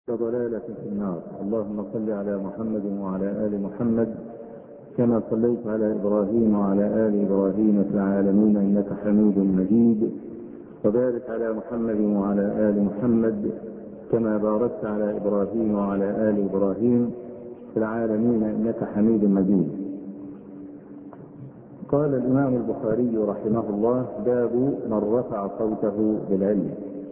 ضلالة في النار. اللهم صل على محمد وعلى آل محمد كما صليت على إبراهيم وعلى آل إبراهيم في العالمين إنك حميد مجيد، وبارك على محمد وعلى آل محمد كما باركت على إبراهيم وعلى آل إبراهيم في العالمين إنك حميد مجيد. قال الإمام البخاري رحمه الله: باب من رفع صوته بالعلم.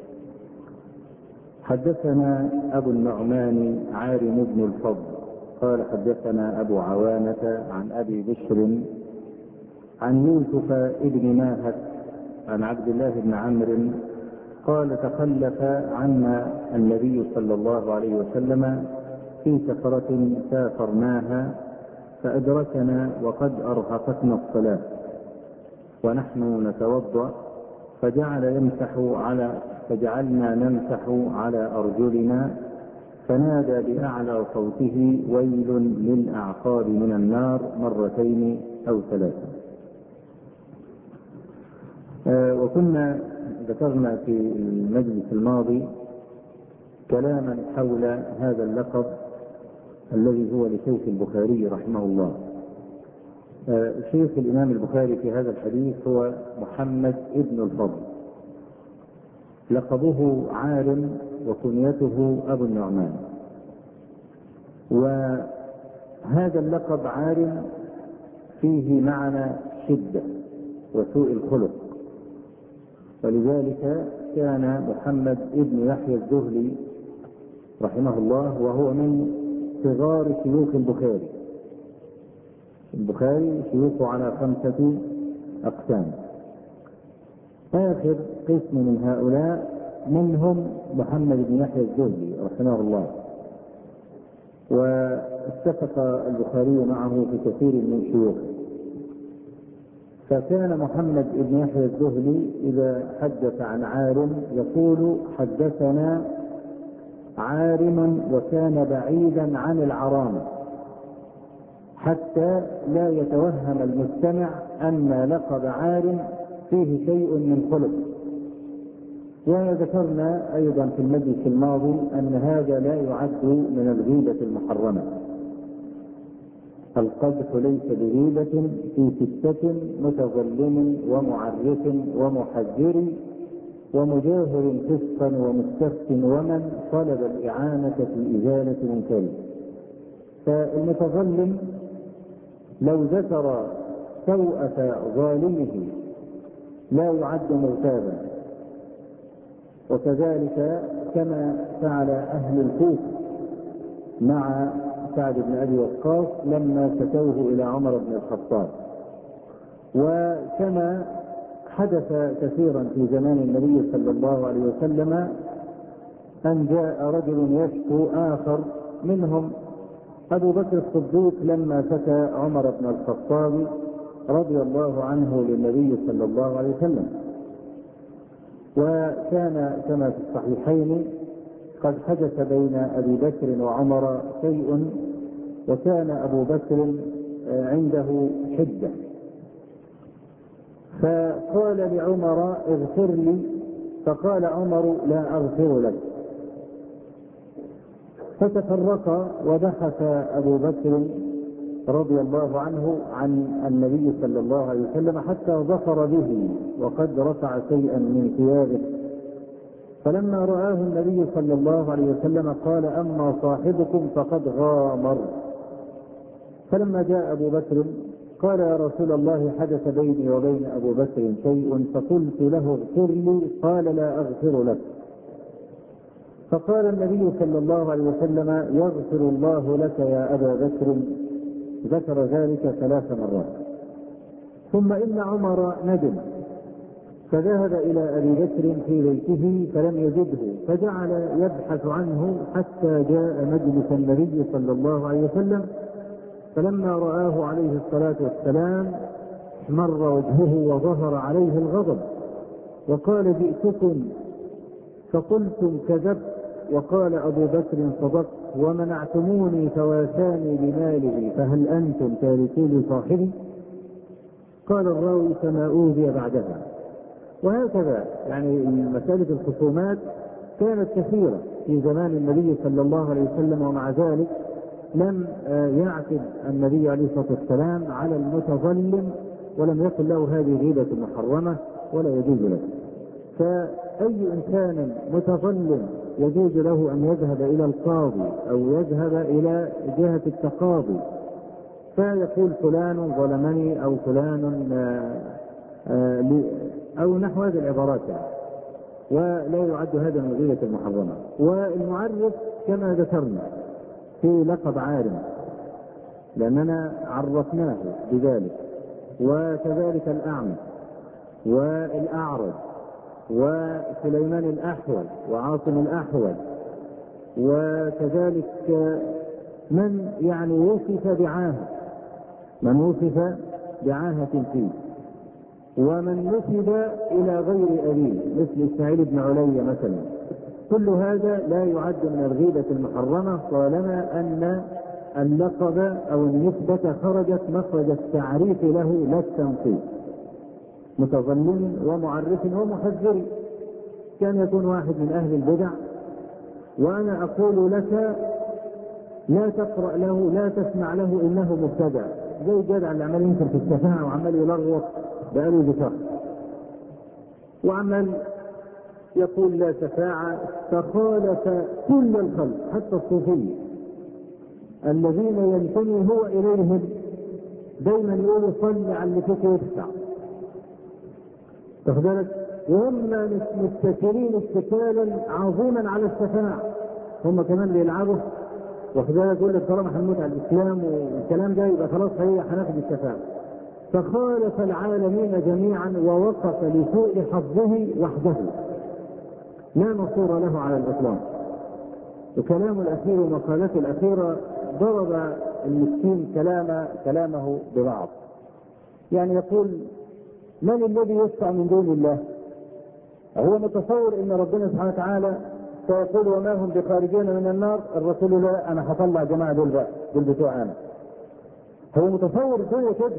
حدثنا أبو النعمان عارم بن الفضل قال حدثنا أبو عوانة عن أبي بشر عن يوسف ابن ماهك عن عبد الله بن عمرو قال: تخلف عنا النبي صلى الله عليه وسلم في سفرة سافرناها فأدركنا وقد أرهقتنا الصلاة ونحن نتوضأ فجعلنا نمسح على أرجلنا فنادى بأعلى صوته: ويل للأعقاب من النار مرتين أو ثلاثة. وكنا ذكرنا في المجلس الماضي كلاما حول هذا اللقب الذي هو لشيخ البخاري رحمه الله. شيخ الإمام البخاري في هذا الحديث هو محمد ابن الفضل، لقبه عارم وكنيته أبو النعمان. وهذا اللقب عارم فيه معنى شدة وسوء الخلق، ولذلك كان محمد ابن يحيى الذهلي رحمه الله وهو من صغار شيوخ البخاري شيوخه على 5 أقسام. آخر قسم من هؤلاء منهم محمد بن يحيى الذهلي رحمه الله، واتفق البخاري معه في كثير من شيوخه. فكان محمد بن يحيى الذهلي إذا حدث عن عارم يقول: حدثنا عارم وكان بعيدا عن العرام، حتى لا يتوهم المستمع أن لقب عارم فيه شيء من خلق. وذكرنا أيضا في المجلس الماضي أن هذا لا يعد من الغيبة المحرمة. القدح ليس بغيبة في 6: متظلم ومعرف ومحذر ومجاهر فسقا ومستفت ومن طلب الإعانة في إزالة منكر. فالمتظلم لو ذكر سوءة ظالمه لا يعد مغتابا، وكذلك كما فعل أهل الكوفة مع سعد بن أبي وقاص لما شكوه إلى عمر بن الخطاب. وكما حدث كثيرا في زمان النبي صلى الله عليه وسلم أن جاء رجل يشكو آخر منهم أبو بكر الصديق لما شكى عمر بن الخطاب رضي الله عنه للنبي صلى الله عليه وسلم. وكان كما في الصحيحين قد حدث بين أبي بكر وعمر شيء، وكان أبو بكر عنده حدة، فقال لعمر: اغفر لي، فقال عمر: لا أغفر لك. فتفرق وبحث أبو بكر رضي الله عنه عن النبي صلى الله عليه وسلم حتى ظفر به وقد رفع شيئا من ثيابه. فلما رآه النبي صلى الله عليه وسلم قال: أما صاحبكم فقد غامر. فلما جاء أبو بكر قال: يا رسول الله، حدث بيني وبين أبو بكر شيء. فقلت له: اغفر لي. قال: لا أغفر لك. فقال النبي صلى الله عليه وسلم: يغفر الله لك يا أبا بكر. ذكر ذلك 3 مرات. ثم إن عمر ندم فذهب إلى أبي بكر في بيته فلم يجده، فجعل يبحث عنه حتى جاء مجلس النبي صلى الله عليه وسلم. فلما رآه عليه الصلاة والسلام احمر وجهه وظهر عليه الغضب، وقال: جئتكم فقلتم كذبت، وقال أبو بكر: صدقت، ومنعتموني فواساني بماله، فهل أنتم تاركوا لصاحبي؟ قال الراوي: فما أوذي بعدها. وهكذا يعني مسألة الخصومات كانت كثيرة، في زمان النبي صلى الله عليه وسلم، ومع ذلك لم يعتب النبي عليه الصلاة والسلام على المتظلم ولم يقل له هذه غيبة محرمة ولا يجوز له. فأي إنسان متظلم يجوز له أن يذهب إلى القاضي أو يذهب إلى جهة التقاضي فيقول فلان ظلمني أو فلان أو نحو هذه العبارات يعني، ولا يعد هذا من الغيبة المحرمة. والمعرف كما ذكرنا في لقب عارم لأننا عرفناه بذلك، وكذلك الأعمى والأعرج وسليمان الأحول وعاصم الأحول، وكذلك من يعني وصف بعاهة، من وصف بعاهة فيه، ومن نسب إلى غير أبيه مثل إسماعيل بن علي مثلا. كل هذا لا يعد من الغيبة المحرمة طالما أن اللقب أو النسبة خرجت مخرج التعريف له لا التنقيب. متظلم ومعرف ومحذر، كان يكون واحد من أهل البدع وأنا أقول لك لا تقرأ له لا تسمع له إنه مبتدع، زي الجدع اللي عمال ينكر في الشفاعة وعمال يلغط بقاله بشهر وعمال يقول لا شفاعة، فخالف كل الخلق حتى الصوفية الذين ينتمي هو إليهم دايما يقولوا صل على اللي فيك يدفع، تخبرت، وهم متكلين اتكالا عظيما على الشفاعة، هم كمان بيلعبوا وخذلك يقول لك طالما هنموت على الإسلام والكلام ده يبقى خلاص هناخد الشفاعة. فخالف العالمين جميعا ووقف لسوء حظه وحده لا نصير له على الإطلاق. وكلامه الأخير ومقالته الأخيرة ضرب المسكين كلامه ببعض، يعني يقول من الذي يشفع من دون الله؟ هو متصور ان ربنا سبحانه وتعالى سيقول وما هم بخارجين من النار، الرسول لا انا هطلع جماعه دول بقى دول بتوع انا. هو متصور زي كده،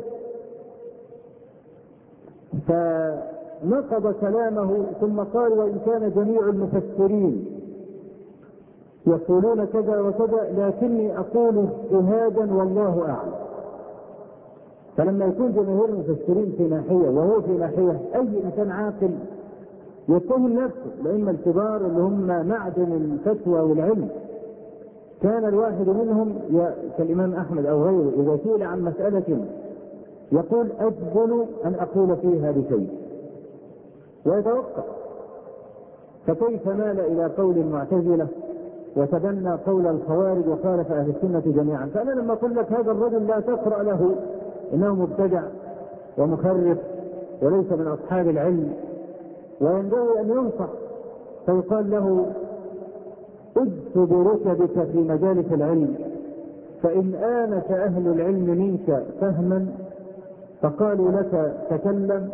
فنقض كلامه ثم قال وان كان جميع المفسرين يقولون كذا وكذا لكني اقول اجتهادا والله اعلم. فلما يكون جماهير المفسرين في ناحيه وهو في ناحيه، اي انسان عاقل يتهم نفسه. الائمه الكبار اللي هم معدن الفتوى والعلم كان الواحد منهم كالامام احمد او غيره اذا سئل عن مساله يقول اجبن ان اقول فيها بشيء ويتوقف. فكيف مال الى قول المعتزله وتبنى قول الخوارج وخالف اهل السنه جميعا؟ فانا لما اقول لك هذا الرجل لا تقرا له انه مبتدع ومخرف وليس من اصحاب العلم وينبغي ان ينصح، فيقال له اجت بركبك في مجالس العلم فان آنس اهل العلم منك فهما فقالوا لك تكلم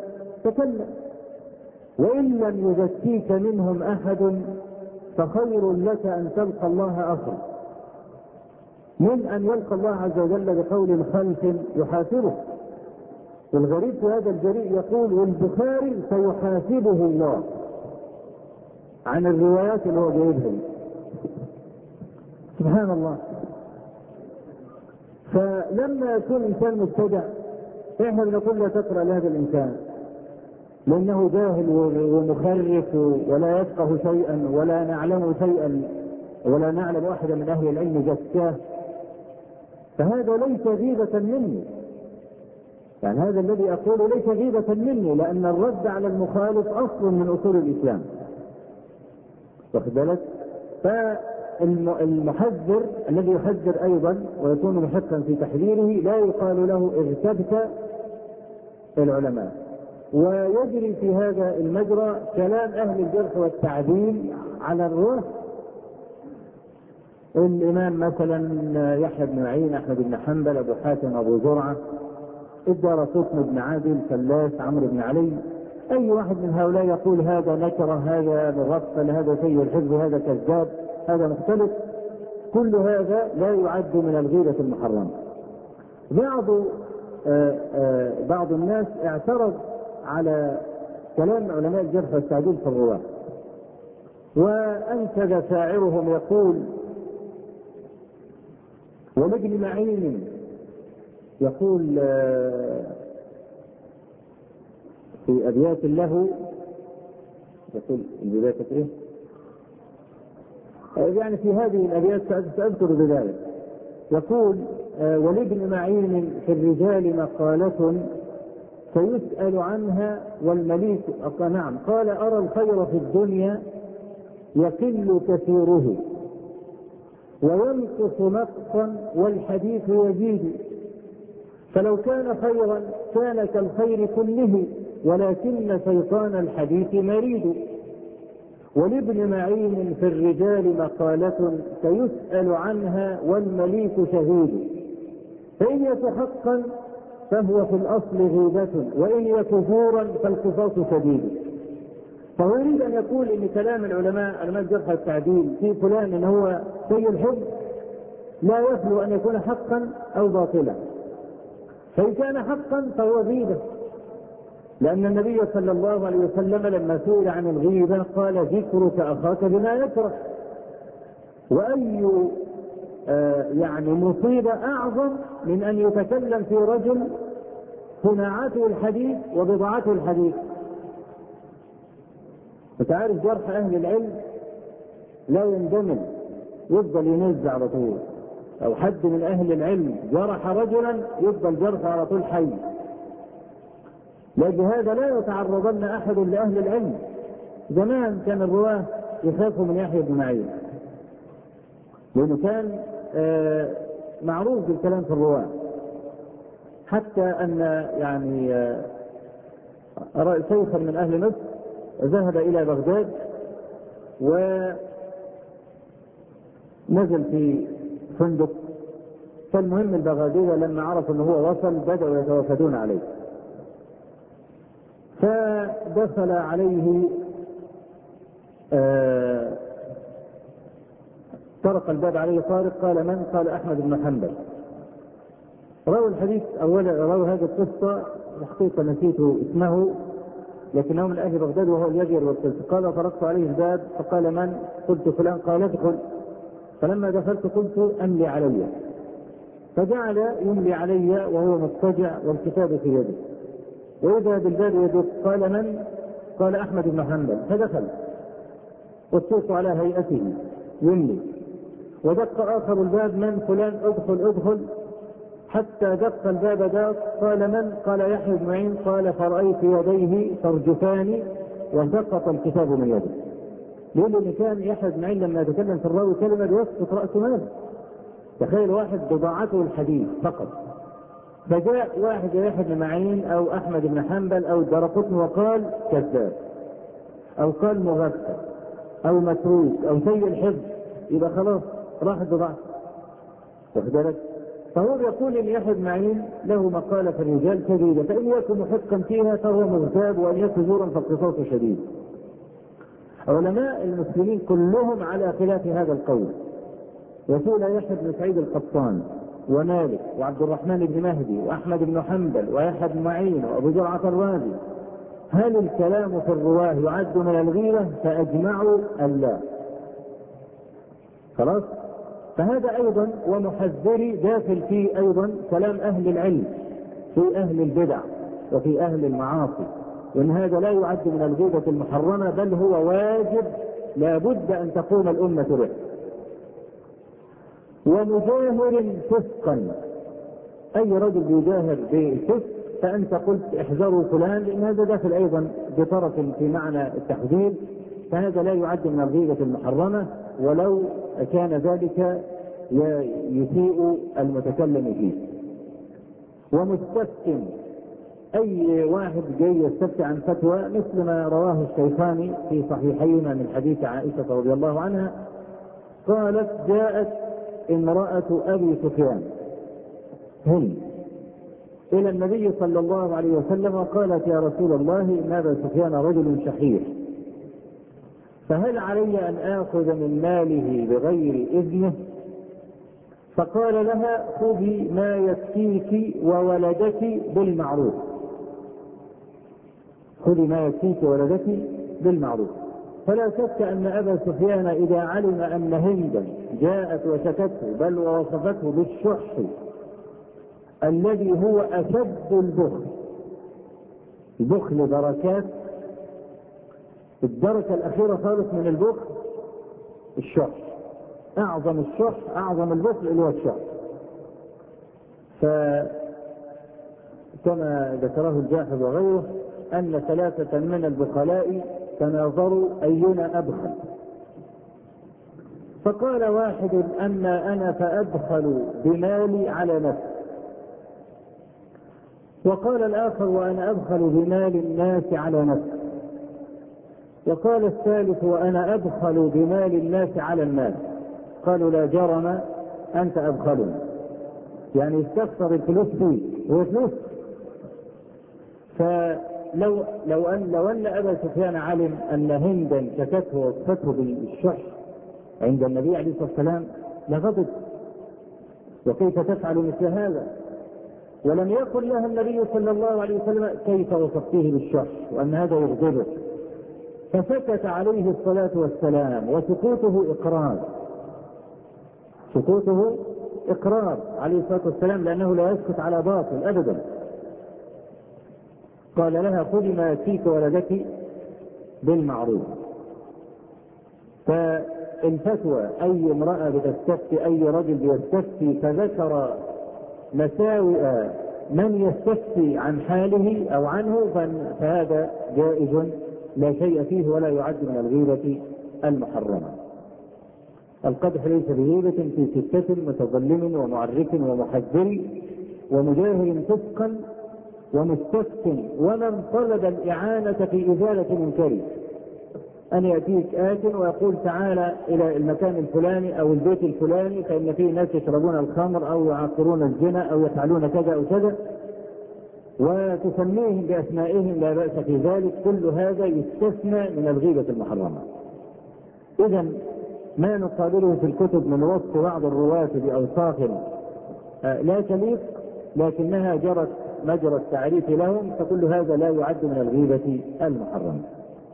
وان لم يزكيك منهم احد فخير لك ان تلقى الله اخر من ان يلقى الله عز وجل بقول خلف يحاسبه. والغريب في هذا الجريء يقول والبخاري سيحاسبه الله عن الروايات اللي هو جايبها. سبحان الله. فلما يكون انسان مبتدع احنا بنقول لا تقرا لهذا الانسان لانه جاهل ومخرف ولا يفقه شيئا ولا نعلم شيئا ولا نعلم واحدا من اهل العلم زكاه، فهذا ليس غيبة مني. يعني هذا الذي أقوله ليس غيبة مني، لأن الرد على المخالف أصل من أصول الإسلام. واخد بالك؟ فالمحذر الذي يحذر أيضا ويكون محقا في تحذيره لا يقال له اغتبت العلماء. ويجري في هذا المجرى كلام أهل الجرح والتعديل على الروح. الإمام مثلا يحيى بن معين، أحمد بن حنبل، أبو حاتم، أبو زرعة، الدارقطني بن عادل، فلاس، عمرو بن علي، أي واحد من هؤلاء يقول هذا نكرة، هذا مغفل، هذا سيء الحفظ، هذا كذاب، هذا مختلف، كل هذا لا يعد من الغيبة المحرمة. بعض الناس اعترض على كلام علماء الجرح والتعديل في الرواة وأنشد شاعرهم يقول: ولابن معين يقول في أبيات له، يقول البداية إيه؟ يعني في هذه الأبيات سأذكر بذلك. يقول: ولابن معين في الرجال مقالة سيسأل عنها والمليك. نعم، قال: أرى الخير في الدنيا يقل كثيره وينقص نقصا والحديث يزيد، فلو كان خيرا كان كالخير كله ولكن شيطان الحديث مريد. ولابن معين في الرجال مقالة سيسأل عنها والمليك شهيد، فإن يك حقا فهو في الأصل غيبة وإن يك زورا فالقصاص شديد. فهو يريد أن يقول إن كلام علماء الجرح والتعديل في فلان إن هو سيء الحب لا يخلو أن يكون حقا أو باطلا، فإن كان حقا فهو غيبة، لأن النبي صلى الله عليه وسلم لما سئل عن الغيبة قال: ذكرك أخاك بما يكره. وأي يعني مصيبة أعظم من أن يتكلم في رجل صناعته الحديث وبضاعته الحديث. أنت عارف جرح أهل العلم لا يندمل، يفضل ينزع على طول، أو حد من أهل العلم جرح رجلا يفضل جرح على طول حي. لهذا لا يتعرضن أحد لأهل العلم. زمان كان الرواه يخافوا من يحيى بن معين لأنه كان معروف بالكلام في الرواه، حتى أن يعني شيخا من أهل مصر ذهب إلى بغداد ونزل في فندق، فالمهم البغادية لما عرفوا أنه هو وصل بدأوا يتوافدون عليه، فدخل عليه طرق الباب عليه طارق، قال: من؟ قال: أحمد بن حنبل. روى الحديث أولا، روى هذه القصة الحقيقة نسيت اسمه، لكنه من أهل بغداد وهو اليجر والقصة. قال: طرقت عليه الباب فقال: من؟ قلت: فلان. قال: ادخل. فلما دخلت قلت: أملي علي، فجعل يملي علي وهو مضطجع والكتاب في يده، وإذا بالباب يدق. قال: من؟ قال: أحمد بن حنبل. فدخل والصوت على هيئته يملي، ودق آخر الباب: من؟ فلان. ادخل ادخل، حتى دق الباب داق. قال: من؟ قال: يحيى بن معين. قال: فرأيت يديه ترجفان وسقط الكتاب من يده. يقول إن كان يحيى بن معين لما يتكلم في الراوي كلمة يسقط رأسه ماذا؟ تخيل واحد بضاعته الحديث فقط، فجاء واحد يحيى بن معين أو أحمد بن حنبل أو الدارقطني وقال كذاب أو قال مغفل أو متروك أو سيء الحفظ، يبقى خلاص راحت بضاعته. واخد بالك؟ فهو يقول ان يحيى بن معين له مقالة في الرجال شديدة، فإن يكن محقا فيها فهو مغتاب، وأن يكن زورا فالقصاص شديد. علماء المسلمين كلهم على خلاف هذا القول. وسئل يحيى بن سعيد القطان ومالك وعبد الرحمن بن مهدي وأحمد بن حنبل ويحيى بن معين وأبو زرعة الرازي: هل الكلام في الرواه يعد من الغيبة؟ فأجمعوا أن لا. خلاص؟ فهذا أيضا ومحذري داخل فيه أيضا كلام أهل العلم في أهل البدع وفي أهل المعاصي، وإن هذا لا يعد من الغيبة المحرمة، بل هو واجب لا بد أن تقوم الأمة به. ومجاهر فسقا، أي رجل يجاهر بالفسق فأنت قلت احذروا فلان، لأن هذا داخل أيضا بطرف في معنى التحذير، فهذا لا يعد من الغيبة المحرمة ولو كان ذلك يسيء المتكلم فيه. ومستفتن، أي واحد جاي يستفتي عن فتوى، مثل ما رواه الشيخاني في صحيحيهما من حديث عائشة رضي الله عنها قالت: جاءت امرأة أبي سفيان هند إلى النبي صلى الله عليه وسلم وقالت: يا رسول الله إن أبا سفيان رجل شحيح، فهل علي أن آخذ من ماله بغير إذنه؟ فقال لها: خذي ما يكفيك وولدك بالمعروف. خذي ما يكفيك وولدك بالمعروف. فلا شك أن أبا سفيان إذا علم أن هندا جاءت وشكته بل ووصفته بالشح الذي هو أشد البخل، البخل دركات، الدركة الأخيرة خالص من البخل الشح، أعظم الشح أعظم البخل اللي هو الشح. فكما ذكره الجاحظ وغيره أن 3 من البخلاء تناظروا أينا أبخل، فقال واحد: أما أنا فأبخل بمالي على نفسي، وقال الآخر: وأنا أبخل بمال الناس على نفسي، وقال الثالث: وأنا أبخل بمال الناس على الناس. قالوا: لا جرم أنت أبخلهم، يعني يستخسر الفلوس فيه، هو فلوس. فلو أن أبا سفيان علم أن هندا شكته ووصفته بالشح عند النبي عليه الصلاة والسلام لغضب، وكيف تفعل مثل هذا؟ ولم يقل لها النبي صلى الله عليه وسلم كيف وصفتيه بالشح وأن هذا يغضبه، فسكت عليه الصلاة والسلام، وسكوته إقرار، سكوته إقرار عليه الصلاة والسلام، لأنه لا يسكت على باطل أبدا. قال لها: خذي ما يأتيك ولدك بالمعروف. فالفتوى أي امرأة بتستفتي، أي رجل بيستفتي فذكر مساوئ من يستفتي عن حاله أو عنه فهذا جائز لا شيء فيه ولا يعد من الغيبة المحرمة. القدح ليس بغيبة في 6 متظلم ومعرك ومحذر ومجاهر فسقا ومستفت ومن طلب الإعانة في إزالة منكره. أن يأتيك آت ويقول: تعالى إلى المكان الفلاني أو البيت الفلاني فإن فيه ناس يشربون الخمر أو يعاقرون الزنا أو يفعلون كذا أو كذا، وتسميهم بأسمائهم، لا بأس في ذلك، كل هذا يستثنى من الغيبة المحرمة. إذا ما نقابله في الكتب من وصف بعض الرواة بأوصاف لا تليق لكنها جرت مجرى التعريف لهم، فكل هذا لا يعد من الغيبة المحرمة.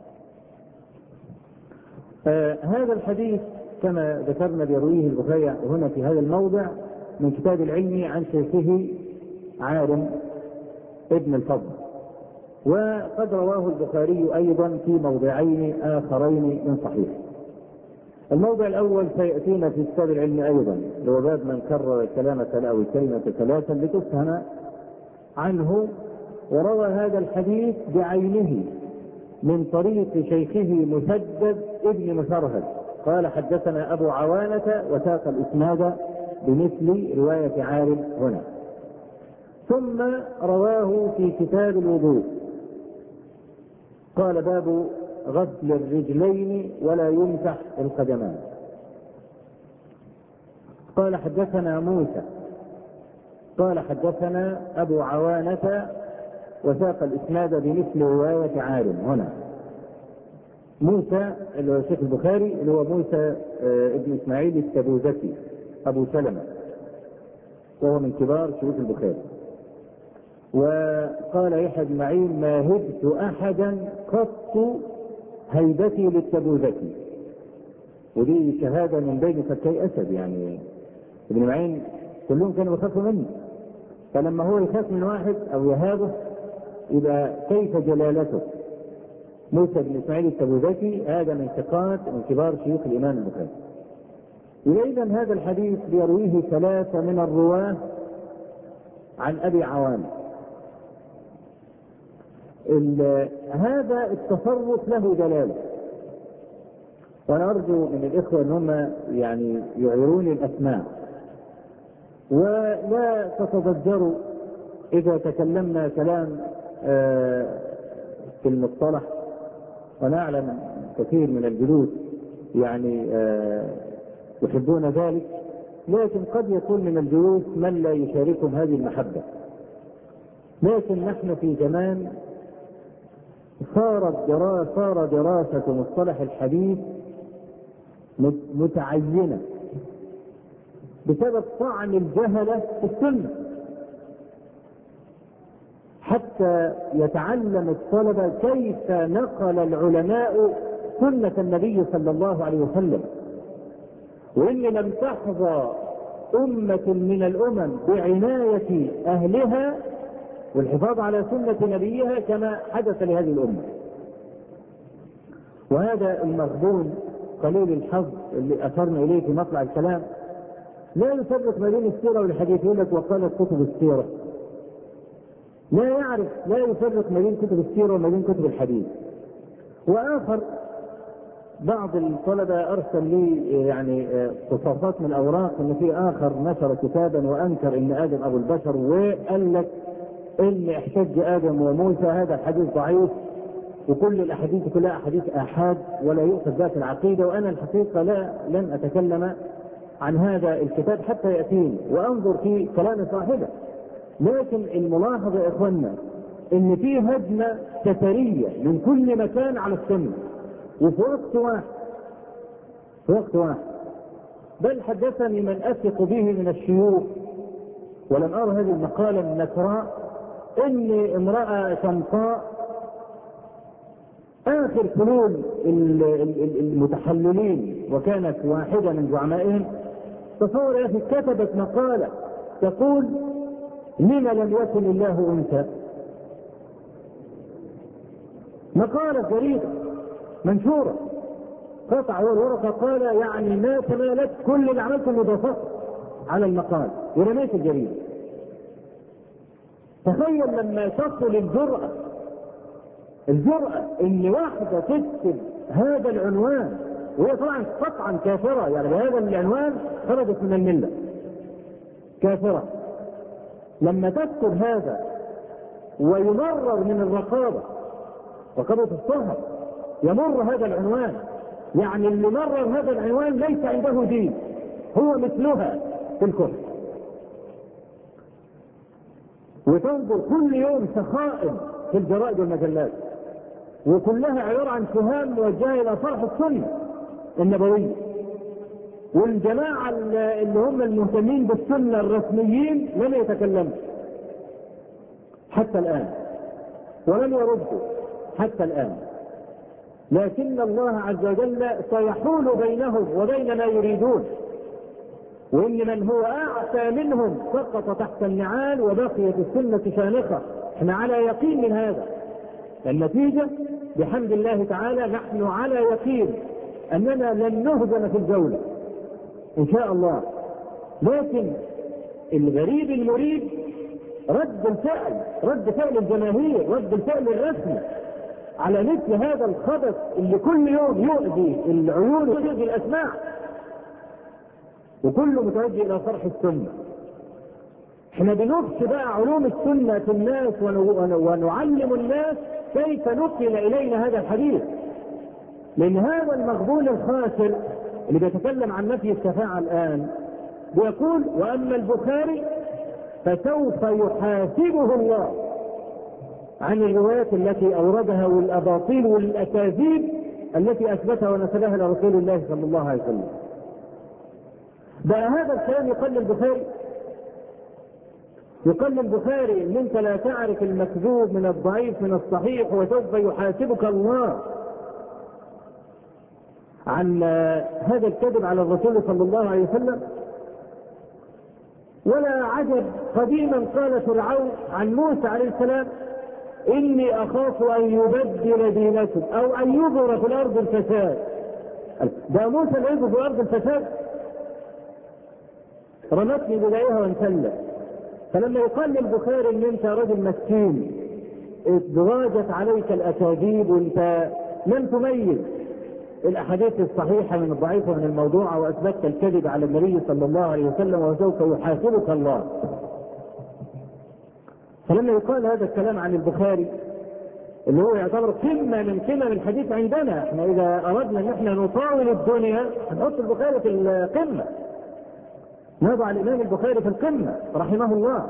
هذا الحديث كما ذكرنا بيرويه البخاري هنا في هذا الموضع من كتاب العلم عن شيخه عارم ابن الفضل، وقد رواه البخاري أيضا في موضعين آخرين من صحيح. الموضع الأول سيأتينا في كتاب العلم أيضا، هو باب من كرر الكلمة أو الكلمة 3 لتفهم عنه، وروى هذا الحديث بعينه من طريق شيخه مسدد ابن مسرهد قال: حدثنا أبو عوانة، وساق الإسناد بمثل رواية عارم هنا. ثم رواه في كتاب الوضوء قال: باب غسل الرجلين ولا يمسح القدمان. قال: حدثنا موسى قال: حدثنا أبو عوانة، وساق الإسناد بمثل رواية عارم هنا. موسى اللي هو شيخ البخاري اللي هو موسى ابن إسماعيل التبوذكي أبو سلمة، وهو من كبار شيوخ البخاري. وقال يحيى بن معين: ما هبت أحدا قط هيبتي للتبوذكي، ودي شهادة من بين فكي أسد، يعني ابن معين كلهم كانوا يخافوا منه، فلما هو يخاف من واحد أو يهابه يبقى كيف جلالته. موسى بن إسماعيل التبوذكي هذا من ثقات من كبار شيوخ الإمام البخاري. إذا هذا الحديث يرويه 3 من الرواة عن أبي عوانة. هذا التصرف له دلالة، وأنا أرجو من الإخوة أن هم يعني يعيرون الأسماء ولا تتضجروا إذا تكلمنا كلام في المصطلح، ونعلم كثير من الجلوس يعني يحبون ذلك، لكن قد يكون من الجلوس من لا يشاركهم هذه المحبة. لكن نحن في زمان صار دراسة مصطلح الحديث متعينة بسبب طعن الجهلة في السنة، حتى يتعلم الطلبة كيف نقل العلماء سنة النبي صلى الله عليه وسلم، وإن لم تحظى أمة من الأمم بعناية أهلها والحفاظ على سنة نبيها كما حدث لهذه الأمة. وهذا المغبون قليل الحظ اللي أشرنا إليه في مطلع الكلام لا يفرق ما بين السيرة والحديث، يقول لك وقالت كتب السيرة، لا يفرق ما بين كتب السيرة وما بين كتب الحديث. وآخر بعض الطلبة أرسل لي يعني قصاصات من الأوراق أن في آخر نشر كتابا وأنكر أن آدم أبو البشر، وقال لك إن احتج آدم وموسى هذا الحديث ضعيف، وكل الأحاديث كلها أحاديث آحاد ولا يؤخذ ذات العقيدة. وأنا الحقيقة لن أتكلم عن هذا الكتاب حتى يأتيني وأنظر في كلام صاحبه. لكن الملاحظة يا إخوانا إن في هجمة سترية من كل مكان على السنة وفي وقت واحد. بل حدثني من أثق به من الشيوخ ولم أرى هذه المقالة النكراء إن امرأة شمطاء آخر فنون المتحللين وكانت واحدة من زعمائهم، تصور يا أخي كتبت مقالة تقول لما لم يكن الله أنثى. مقالة جريدة منشورة قطع والورقة، قال يعني ما تمالت كل اللي عملته مضافات على المقال ورميت الجريدة. تخيل لما تصل الجرأة ان واحدة تكتب هذا العنوان، وهي طبعا قطعا كافرة، يعني بهذا العنوان خرجت من الملة كافرة. لما تذكر هذا ويمرر من الرقابة الصهر يمر هذا العنوان، يعني اللي مرر هذا العنوان ليس عنده دين، هو مثلها في الكفر. وتنظر كل يوم سخائم في الجرائد والمجلات وكلها عبارة عن سهام موجهة إلى صرح السنة النبوية. والجماعة اللي هم المهتمين بالسنة الرسميين لم يتكلموا حتى الآن ولم يردوا حتى الآن، لكن الله عز وجل سيحول بينهم وبين ما يريدون. وإن من هو أعتى منهم سقط تحت النعال وبقيت السنة شامخة. احنا على يقين من هذا. النتيجة بحمد الله تعالى نحن على يقين أننا لن نهزم في الجولة إن شاء الله. لكن الغريب المريب رد فعل الجماهير، رد الفعل الرسمي على مثل هذا الخبث اللي كل يوم يؤذي العيون ويؤذي الأسماع، وكله متوجه إلى صرح السنة. احنا بنبث بقى علوم السنة في الناس ونعلم الناس كيف نقل إلينا هذا الحديث. لأن هذا المغبون الخاسر اللي بيتكلم عن نفي الشفاعة الآن بيقول وأما البخاري فسوف يحاسبه الله عن الروايات التي أوردها والأباطيل والأكاذيب التي أثبتها ونسبها لرسول الله صلى الله عليه وسلم. بقى هذا الكلام يقل البخاري ان انت لا تعرف المكذوب من الضعيف من الصحيح وسوف يحاسبك الله عن هذا الكذب على الرسول صلى الله عليه وسلم. ولا عجب قديما قال فرعون عن موسى عليه السلام إني أخاف أن يبدل دينكم أو أن يظهر في الأرض الفساد. ده موسى اللي يظهر في الأرض الفساد؟ رمتني بدايها وانسلت. فلما يقال للبخاري ان انت رجل مسكين اتضاجت عليك الاكاذيب وانت لم تميز الاحاديث الصحيحه من الضعيفه من الموضوعه واثبتت الكذب على النبي صلى الله عليه وسلم وسوف يحاسبك الله. فلما يقال هذا الكلام عن البخاري اللي هو يعتبر قمه من قمم الحديث عندنا، احنا اذا اردنا ان احنا نطاول الدنيا هنحط البخاري في القمه، نضع الإمام البخاري في القمة رحمه الله،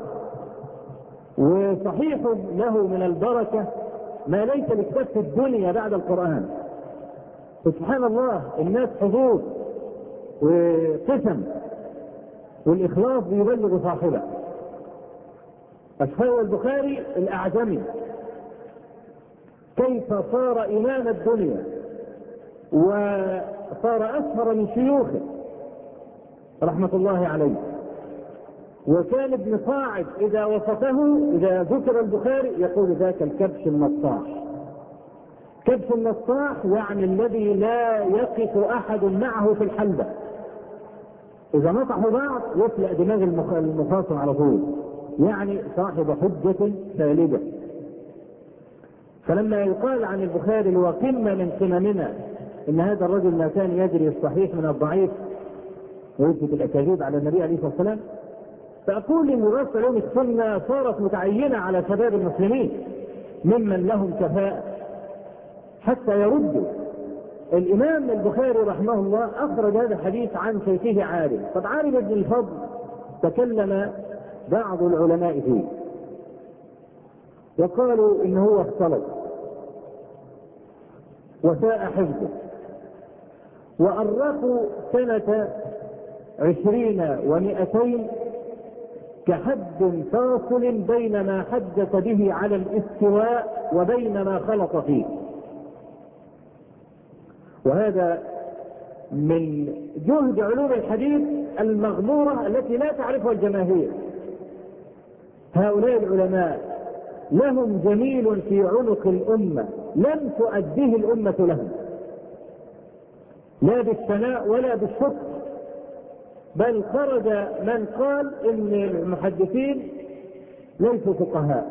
وصحيح له من البركة ما ليس لكتاب في الدنيا بعد القرآن. سبحان الله الناس حضور وقسم والإخلاص بيبلغ صاحبه. أشهر البخاري الأعجمي كيف صار إمام الدنيا وصار أشهر من شيوخه رحمة الله عليه. وكان ابن صاعد إذا وصفه، إذا ذكر البخاري يقول ذاك الكبش النطاح. كبش النطاح يعني الذي لا يقف أحد معه في الحلبة، إذا نطحوا بعض يفلق دماغ المخاصم على طول، يعني صاحب حجة ثالثة. فلما يقال عن البخاري هو قمة من قممنا إن هذا الرجل ما كان يدري الصحيح من الضعيف ويثبت الأكاذيب على النبي عليه الصلاة والسلام، فأقول إن دراسة علوم السنة صارت متعينة على شباب المسلمين ممن لهم كفاءة حتى يردوا. الإمام البخاري رحمه الله أخرج هذا الحديث عن شيخه عارم. طب عارم بن الفضل تكلم بعض العلماء فيه وقالوا إنه هو اختلط وساء حفظه، وأرخوا سنة 20 و200 كحد فاصل بين ما حدث به على الاستواء وبين ما خلط فيه. وهذا من جهد علوم الحديث المغمورة التي لا تعرفها الجماهير. هؤلاء العلماء لهم جميل في عنق الأمة لم تؤديه الأمة لهم، لا بالثناء ولا بالشكر، بل خرج من قال إن المحدثين ليسوا فقهاء،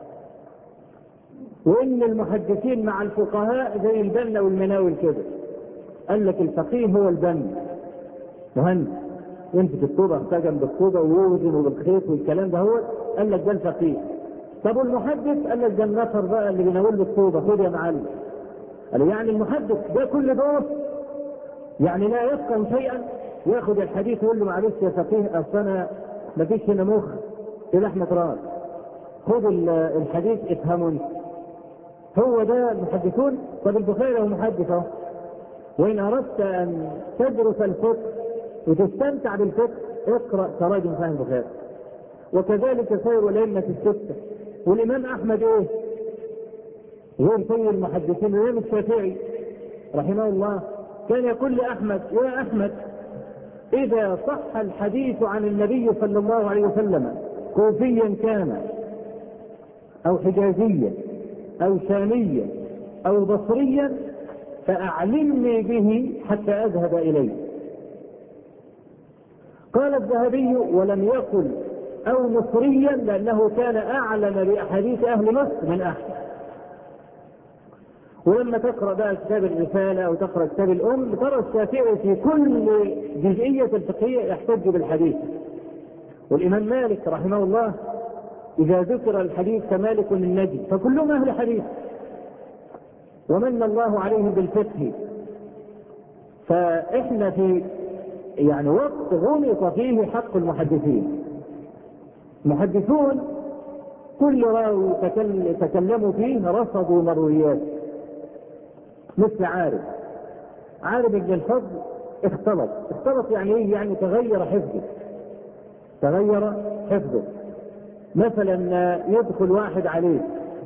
وإن المحدثين مع الفقهاء زي البنا والمناول كده. قال لك الفقيه هو البنا، مهندس يمسك الطوبة احتجم بالطوبة ويوزن بالخيط والكلام ده، هو قال لك ده الفقيه. طب والمحدث قال لك ده النفر بقى اللي بيناول بالطوبة، خد يا معلم. قال يعني المحدث ده كل دور يعني لا يفقه شيئا، ياخد الحديث ويقول له معلش يا فقيه اصل انا مفيش هنا مخ في لحمة راس، خد الحديث افهموا. هو ده المحدثون. طب البخاري هو محدث اهو. وإن أردت أن تدرس الفقه وتستمتع بالفقه اقرأ تراجم فهم البخاري، وكذلك سير الأئمة الستة. والإمام أحمد إيه؟ غير سيد المحدثين. الإمام الشافعي رحمه الله كان يقول لأحمد: يا أحمد، إذا صح الحديث عن النبي صلى الله عليه وسلم كوفيا كان أو حجازيا أو شاميا أو بصريا فأعلمني به حتى أذهب إليه. قال الذهبي: ولم يقل أو مصريا، لأنه كان أعلم بأحاديث أهل مصر من أحمد. ولما تقرأ بقى كتاب الرسالة أو تقرأ كتاب الأم ترى الشافعي في كل جزئية الفقهية يحتج بالحديث. والإمام مالك رحمه الله إذا ذكر الحديث كمالك النجم فكلهم أهل حديث، ومن الله عليهم بالفقه. فإحنا في يعني وقت غمط فيه حق المحدثين. المحدثون كل راوي تكلموا فيه رصدوا مرويات، مثل عارف بن الفضل اختلط يعني ايه؟ يعني تغير حفظه. مثلا يدخل واحد عليه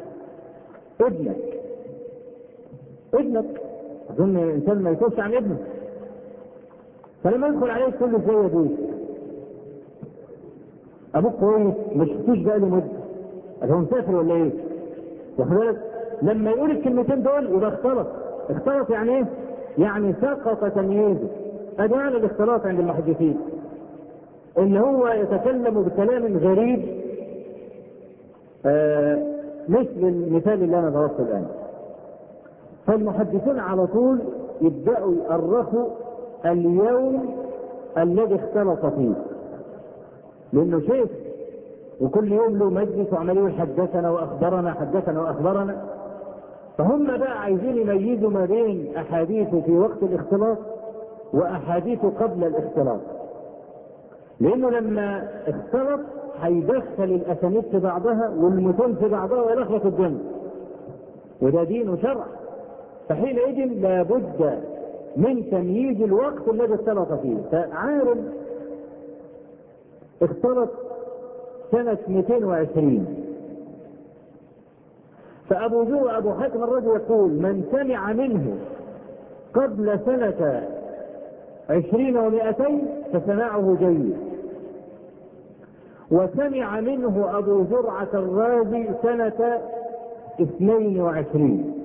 ابنك اظن الانسان ما يكونش عن ابنه، فلما يدخل عليه تقول له ازاي يا ابوك؟ ابوك كويس؟ مش شفتوش بقاله مده، هو مسافر ولا ايه؟ واخد بالك؟ لما يقول الكلمتين دول يبقى اختلط يعني ايه؟ يعني سقط تمييزه. ادي معنى الاختلاط عند المحدثين، ان هو يتكلم بكلام غريب مثل المثال اللي انا ضربته الان. فالمحدثون على طول يبدأوا يؤرخوا اليوم الذي اختلط فيه، لانه شيخ وكل يوم له مجلس وعمال يقول حدثنا واخبرنا. فهم بقى عايزين يميزوا ما بين احاديثه في وقت الاختلاط واحاديثه قبل الاختلاط، لانه لما اختلط هيدخل الاسانيد في بعضها والمتون في بعضها ويلخبط الدنيا، وده دين وشرع. فحينئذ لابد من تمييز الوقت الذي اختلط فيه. فعارم اختلط سنة 220، فأبو حاتم الرازي يقول: من سمع منه قبل سنة 20 و200 فسماعه جيد، وسمع منه أبو زرعة الرازي سنة 22.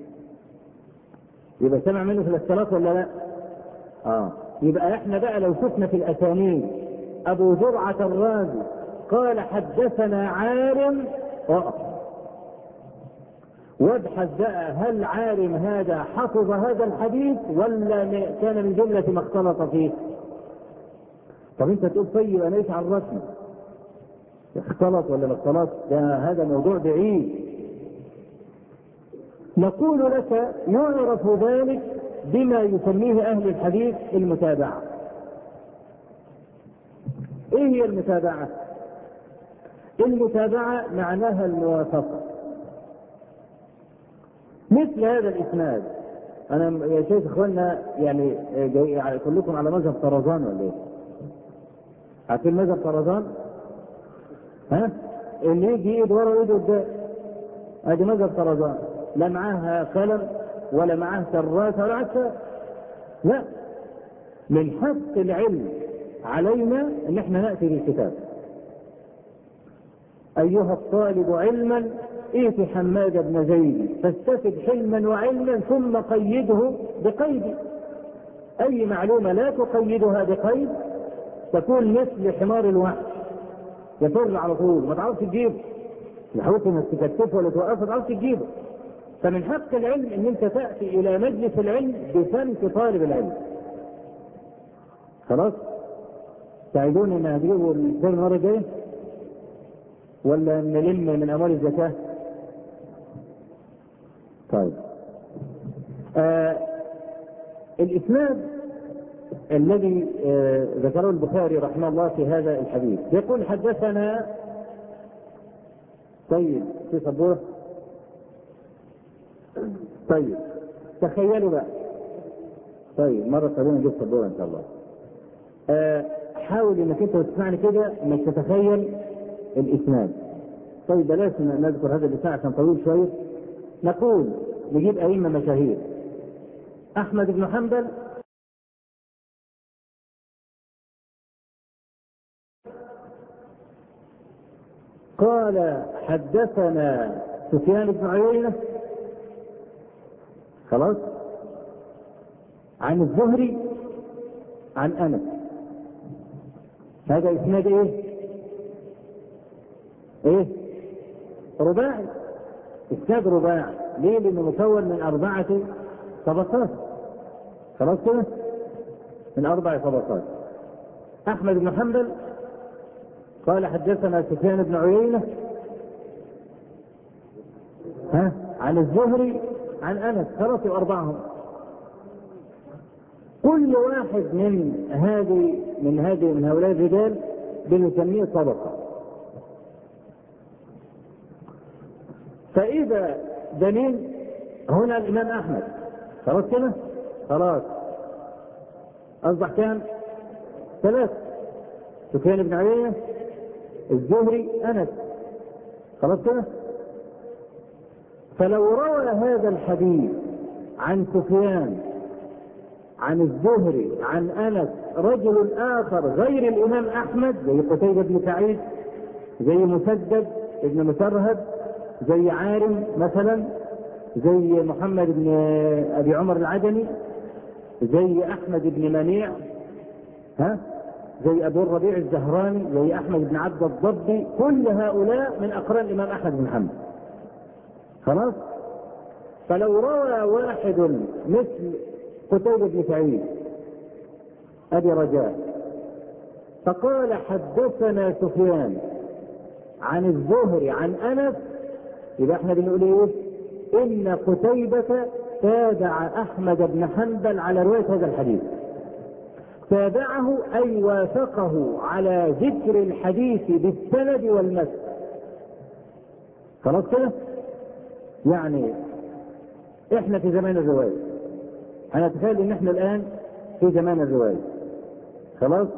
يبقى سمع منه في الاختلاط ولا لا؟ يبقى احنا بقى لو شفنا في الأسانيد أبو زرعة الرازي قال حدثنا عارم، وابحث بقى هل عارم هذا حفظ هذا الحديث ولا كان من جملة ما اختلط فيه. طب انت تقول طيب انا ايش عرفني اختلط ولا ما اختلط؟ هذا موضوع بعيد. نقول لك يعرف ذلك بما يسميه اهل الحديث المتابعة. ايه هي المتابعة؟ المتابعة معناها الموافقة. مثل هذا الاسناد، انا يا شيخ اخواننا يعني جاي كلكم على مذهب طرزان ولا ايه؟ عارفين مذهب طرزان؟ اللي يجي ايد ورا وايد قدام، ادي مذهب طرزان، لا معاها قلم ولا معاه كراسه ولا عكسه. لا، من حق العلم علينا ان احنا ناتي بالكتاب. ايها الطالب علما ائت حماد بن زيد فاستفد حلما وعلما ثم قيده بقيد. اي معلومه لا تقيدها بقيد تكون مثل حمار الوحش، يفر على طول ما تعرفش تجيبه، حاولت انك تكتفه ولا توقفه ما تعرفش تجيبه. فمن حق العلم ان انت تاتي الى مجلس العلم بفن طالب العلم. خلاص؟ تعيدون ان هتجيبوا الكتاب المره الجايه ولا نلم من اموال الزكاه؟ طيب. الاسناد الذي ذكره البخاري رحمه الله في هذا الحديث يقول حدثنا. طيب في سبوره. طيب تخيلوا بقى. طيب مرة قادمة نجيب سبوره ان شاء الله. حاول انك انت تسمعني كده انك تتخيل الاسناد. طيب بلاش نذكر هذا الاسناد عشان طويل شوية. نقول نجيب ائمة مشاهير. احمد بن حنبل قال حدثنا سفيان بن عيينة خلاص عن الزهري عن انس. هذا اسناد ايه؟ رباعي. اسناد رباعي. ليه؟ لانه مكون من 4 طبقات. خلاص كده؟ من 4 طبقات. احمد بن حنبل قال حدثنا سفيان بن عيينة عن الزهري عن انس. خلاص 4. كل واحد من هؤلاء الرجال بنسميه طبقة. فإذا دليل هنا الإمام أحمد خلاص كده؟ خلاص أصبح كام؟ 3. سفيان بن عيينة الزهري أنس. خلاص كده؟ فلو روى هذا الحديث عن سفيان عن الزهري عن انس رجل اخر غير الامام احمد زي قتيبة بن سعيد زي مسدد بن مسرهد زي عارم مثلا زي محمد بن ابي عمر العدني زي احمد بن منيع زي ابو الربيع الزهراني زي احمد بن عبد الضبي، كل هؤلاء من اقران الامام احمد بن حنبل. خلاص؟ فلو روى واحد مثل قتيبة بن سعيد ابي رجاء فقال حدثنا سفيان عن الزهري عن انس، يبقى احنا بنقول ايه؟ ان قتيبة تابع احمد بن حنبل على رواية هذا الحديث. تابعه اي وافقه على ذكر الحديث بالسند والمتن. خلاص كده؟ يعني احنا في زمان الرواية. انا اتخيل ان احنا الان في زمان الرواية. خلاص؟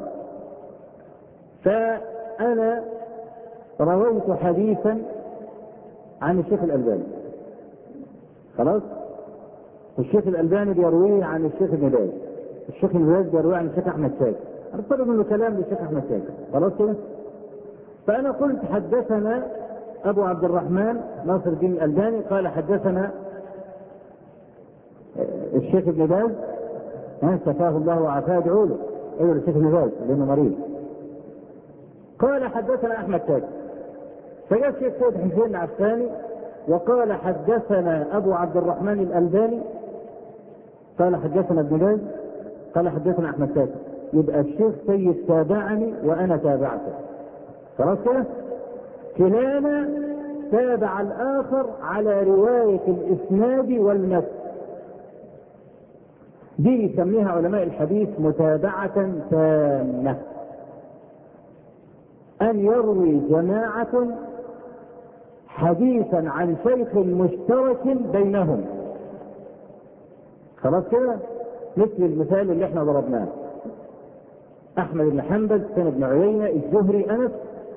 فانا رويت حديثا عن الشيخ الألباني. خلاص؟ والشيخ الألباني بيرويه عن الشيخ ابن باز، الشيخ ابن باز بيرويه عن الشيخ أحمد شاكر، أفترض إنه كلام للشيخ أحمد شاكر، خلاص كده؟ فأنا قلت حدثنا أبو عبد الرحمن ناصر الدين الألباني قال حدثنا الشيخ ابن باز، شفاه الله وعافاه، ادعوا له، ايوه الشيخ ابن باز لانه مريض. قال حدثنا احمد شاكر، فجاء الشيخ سيد حسين العفاني وقال حدثنا ابو عبد الرحمن الألباني قال حدثنا ابن باز قال حدثنا احمد شاكر، يبقى الشيخ سيد تابعني وانا تابعته، خلاص كده؟ كلانا تابع الاخر على روايه الاسناد والمتن. دي يسميها علماء الحديث متابعة تامة، أن يروي جماعة حديثا عن شيخ مشترك بينهم، خلاص كده؟ مثل المثال اللي احنا ضربناه، أحمد بن حنبل، سفيان بن عيينة، الزهري، أنس.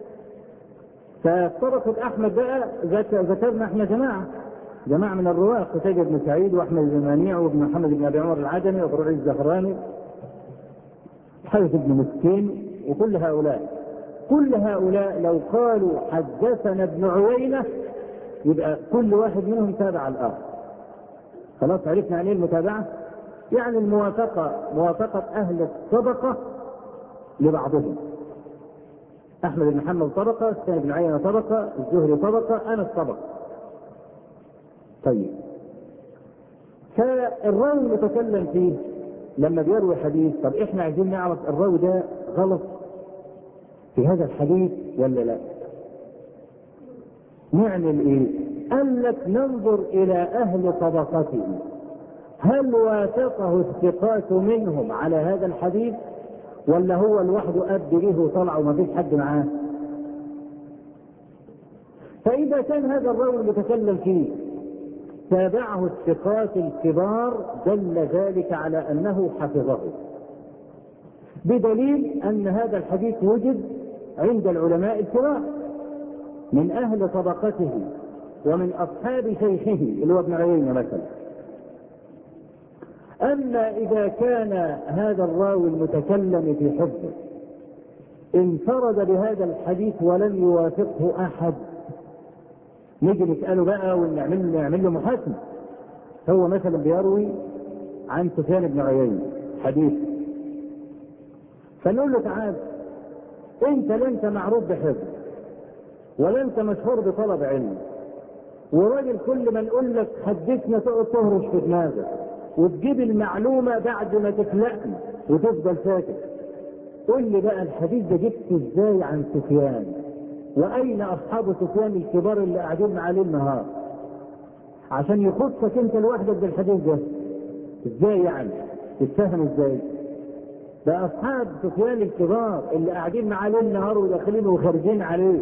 فطرقة أحمد بقى ذكرنا احنا جماعة من الرواة، قتيبة بن سعيد وأحمد بن منيع وابن محمد بن أبي عمر العدني وابو الزهراني، حارث بن مسكين، وكل هؤلاء لو قالوا حدثنا ابن عيينة يبقى كل واحد منهم تابع الآخر. خلاص عرفنا عن ايه المتابعة؟ يعني موافقة أهل الطبقة لبعضهم. أحمد بن محمد طبقة، سفيان بن عيينة طبقة، الزهري طبقة، أنس طبقة. طيب، فالراوي المتكلم فيه لما بيروي حديث، طب احنا عايزين نعرف الراوي ده غلط في هذا الحديث ولا لا؟ نعمل ايه؟ قال لك ننظر الى اهل طبقته، هل وافقه الثقات منهم على هذا الحديث ولا هو لوحده قد به وطلع وما فيش حد معاه؟ فاذا كان هذا الراوي المتكلم فيه تابعه الثقات الكبار دل ذلك على انه حفظه، بدليل ان هذا الحديث وجد عند العلماء الكبار من اهل طبقته ومن اصحاب شيخه اللي هو ابن عيينة مثلا. اما اذا كان هذا الراوي المتكلم في حفظه انفرد بهذا الحديث ولم يوافقه احد، نيجي نسأله بقى ونعمل له محاكمة. هو مثلا بيروي عن سفيان بن عيينة حديث، فنقول له تعال انت لا انت معروف بحفظ ولا انت مشهور بطلب علم، وراجل كل ما نقول لك حدثنا تقعد تهرش في دماغك وتجيب المعلومة بعد ما تفلقنا وتفضل ساكت. قول لي بقى الحديث ده جبته ازاي عن سفيان؟ واين اصحاب سفيان الكبار اللي قاعدين معاه ليل نهار عشان يخصك انت لوحدك بالحديث ده؟ ازاي يعني؟ تتفهم ازاي؟ ده اصحاب سفيان الكبار اللي قاعدين معاه ليل نهار وداخلين وخارجين عليه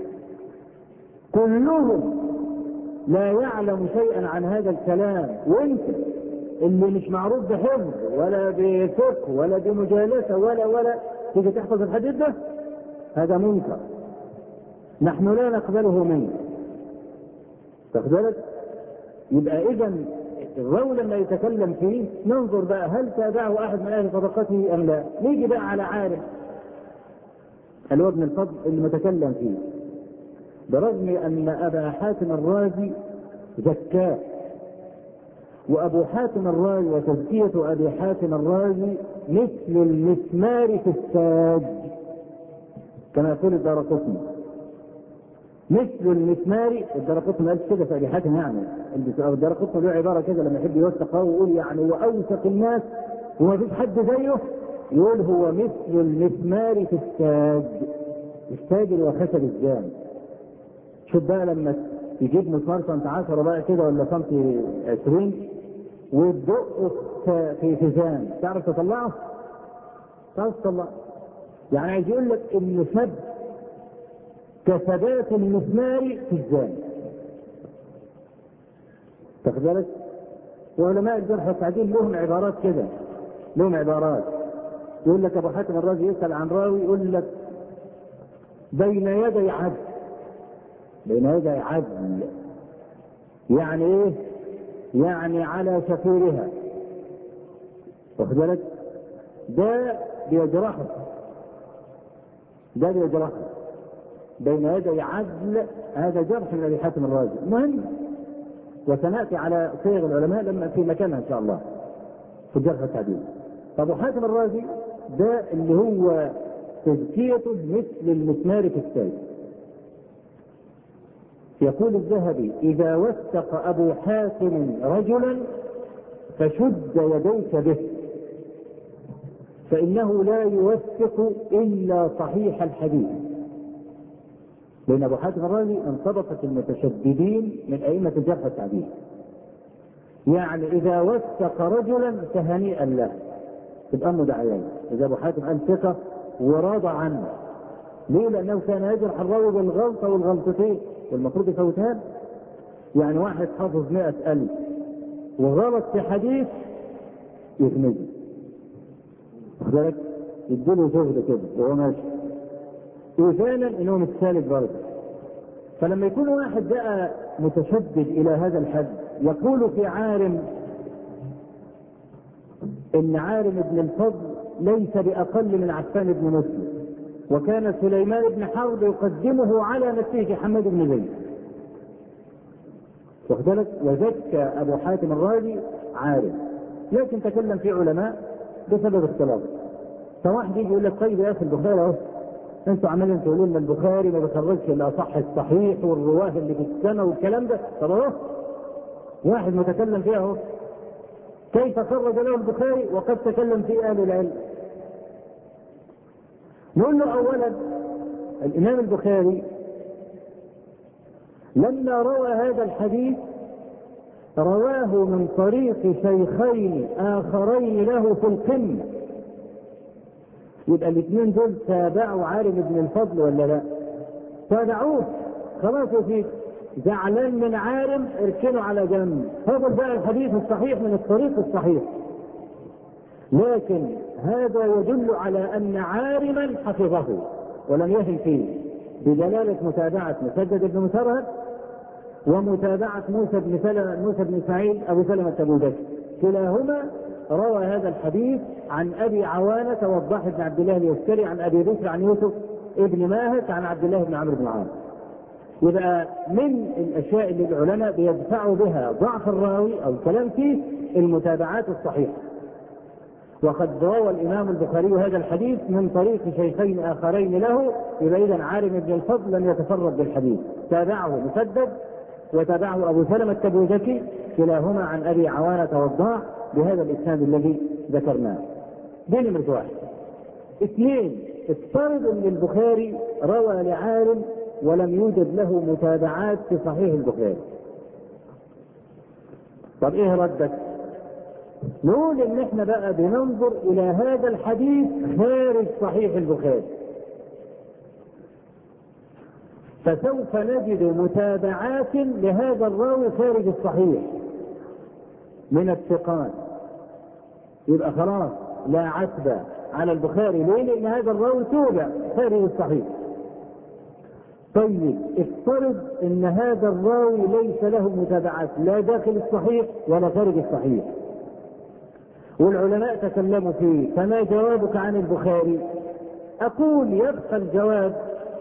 كلهم لا يعلم شيئا عن هذا الكلام، وانت اللي مش معروف بحفظ ولا بفقه ولا بمجالسه ولا تيجي تحفظ الحديث ده؟ هذا منكر، نحن لا نقبله منه. تاخذ؟ يبقى اذا الراوي لما يتكلم فيه ننظر بقى هل تابعه احد من اهل طبقته ام لا. نيجي بقى على عالم اللي هو ابن الفضل المتكلم فيه، برغم ان ابا حاتم الرازي زكاه، وابو حاتم الرازي وتزكيه ابي حاتم الرازي مثل المسمار في الساج كما يقول الدارقطني، مثل المسمار. الدارقطني قال كده في ابي حاتم، يعني الدارقطني له عباره كده لما يحب يوثق ويقول يعني واوثق الناس وما فيش حد زيه، يقول هو مثل المسمار في الساج. الساج اللي هو خشب الجام. شوف بقى لما يجيب مسمار سنت 10 بقى كده ولا سنت 20 وتدقه في فيزان، تعرف تطلعه؟ تعرف تطلعه؟ يعني عايز يقول لك ان ثبت كثبات المسمار في الجام. تاخد بالك؟ وعلماء الجرح والتعديل لهم عبارات كده، لهم عبارات يقول لك ابو حاتم الرازي يسال عن راوي يقول لك بين يدي عدل. بين يدي عدل يعني ايه؟ يعني على شفيرها، واخد بالك؟ ده بيجرحه بين يدي عدل، هذا جرح من ابي حاتم الرازي مهم، وسناتي على صيغ العلماء لما في مكانها ان شاء الله في الجرح والتعديل. ابو حاتم الرازي ده اللي هو تزكيته مثل المسمار في السيف. يقول الذهبي: اذا وثق ابو حاتم رجلا فشد يديك به، فانه لا يوثق الا صحيح الحديث. لان ابو حاتم الرازي انطبقت المتشددين من ائمه الجرح والتعديل، يعني اذا وثق رجلا فهنيئا له، تبقى مدعيان. اذا ابو حاتم قال ثقه وراضى عنه، ليه؟ لانه كان يجرح الراوي بالغلطه والغلطتين والمفروض يفوتها. يعني واحد حافظ 100,000 وغلط في حديث يغمزه، واخد بالك؟ يديله شغل كده وهو ماشي، وثانا انه متسالك برضه. فلما يكون واحد بقى متشدد الى هذا الحد يقول في عارم ان عارم بن الفضل ليس باقل من عفان بن مسلم، وكان سليمان بن حرب يقدمه على نفسه حماد بن زيد، واخد بالك؟ وزكى ابو حاتم الرازي عارم، لكن تكلم في علماء بسبب اختلاف. فواحد يجي يقول لك: طيب يا اخي البخاري اهو، انتوا عمالين تقولوا لنا البخاري ما بيخرجش الا صح الصحيح والرواه اللي في السنه والكلام ده. طب اهو واحد متكلم فيها اهو، كيف خرج له البخاري وقد تكلم فيه اهل العلم؟ نقول له: اولا الامام البخاري لما روى هذا الحديث رواه من طريق شيخين اخرين له في القمه، يبقى الاثنين دول تابعوا عارم بن الفضل ولا لا؟ تابعوه، خلاص يا سيدي، زعلان من عارم اركنه على جنب، هذا بقى الحديث الصحيح من الطريق الصحيح. لكن هذا يدل على ان عارما حفظه ولم يهن فيه، بدلالة متابعة مسدد بن مسرهد ومتابعة موسى بن سعيد ابو سلمة التبوذكي، كلاهما روى هذا الحديث عن ابي عوانة وضاح بن عبد الله اليسكري عن ابي بكر عن يوسف ابن ماهك عن عبد الله بن عمرو بن العاص. يبقى من الاشياء اللي العلماء بيدفعوا بها ضعف الراوي او الكلام فيه المتابعات الصحيحه. وقد روى الامام البخاري هذا الحديث من طريق شيخين اخرين له، يبقى اذا عارم بن الفضل لم يتفرد بالحديث، تابعه مسدد وتابعه ابو سلمة التبوذكي، كلاهما عن ابي عوانة وضاح بهذا الاسناد الذي ذكرناه. دي نمرة واحد. اثنين، افترض ان البخاري روى لعارم ولم يوجد له متابعات في صحيح البخاري، طب ايه ردك؟ نقول ان احنا بقى بننظر الى هذا الحديث خارج صحيح البخاري، فسوف نجد متابعات لهذا الراوي خارج الصحيح من الثقات، يبقى خلاص لا عتب على البخاري. ليه؟ لان هذا الراوي توبع خارج الصحيح. طيب افترض ان هذا الراوي ليس له متابعات لا داخل الصحيح ولا خارج الصحيح، والعلماء تكلموا فيه، فما جوابك عن البخاري؟ اقول يبقى الجواب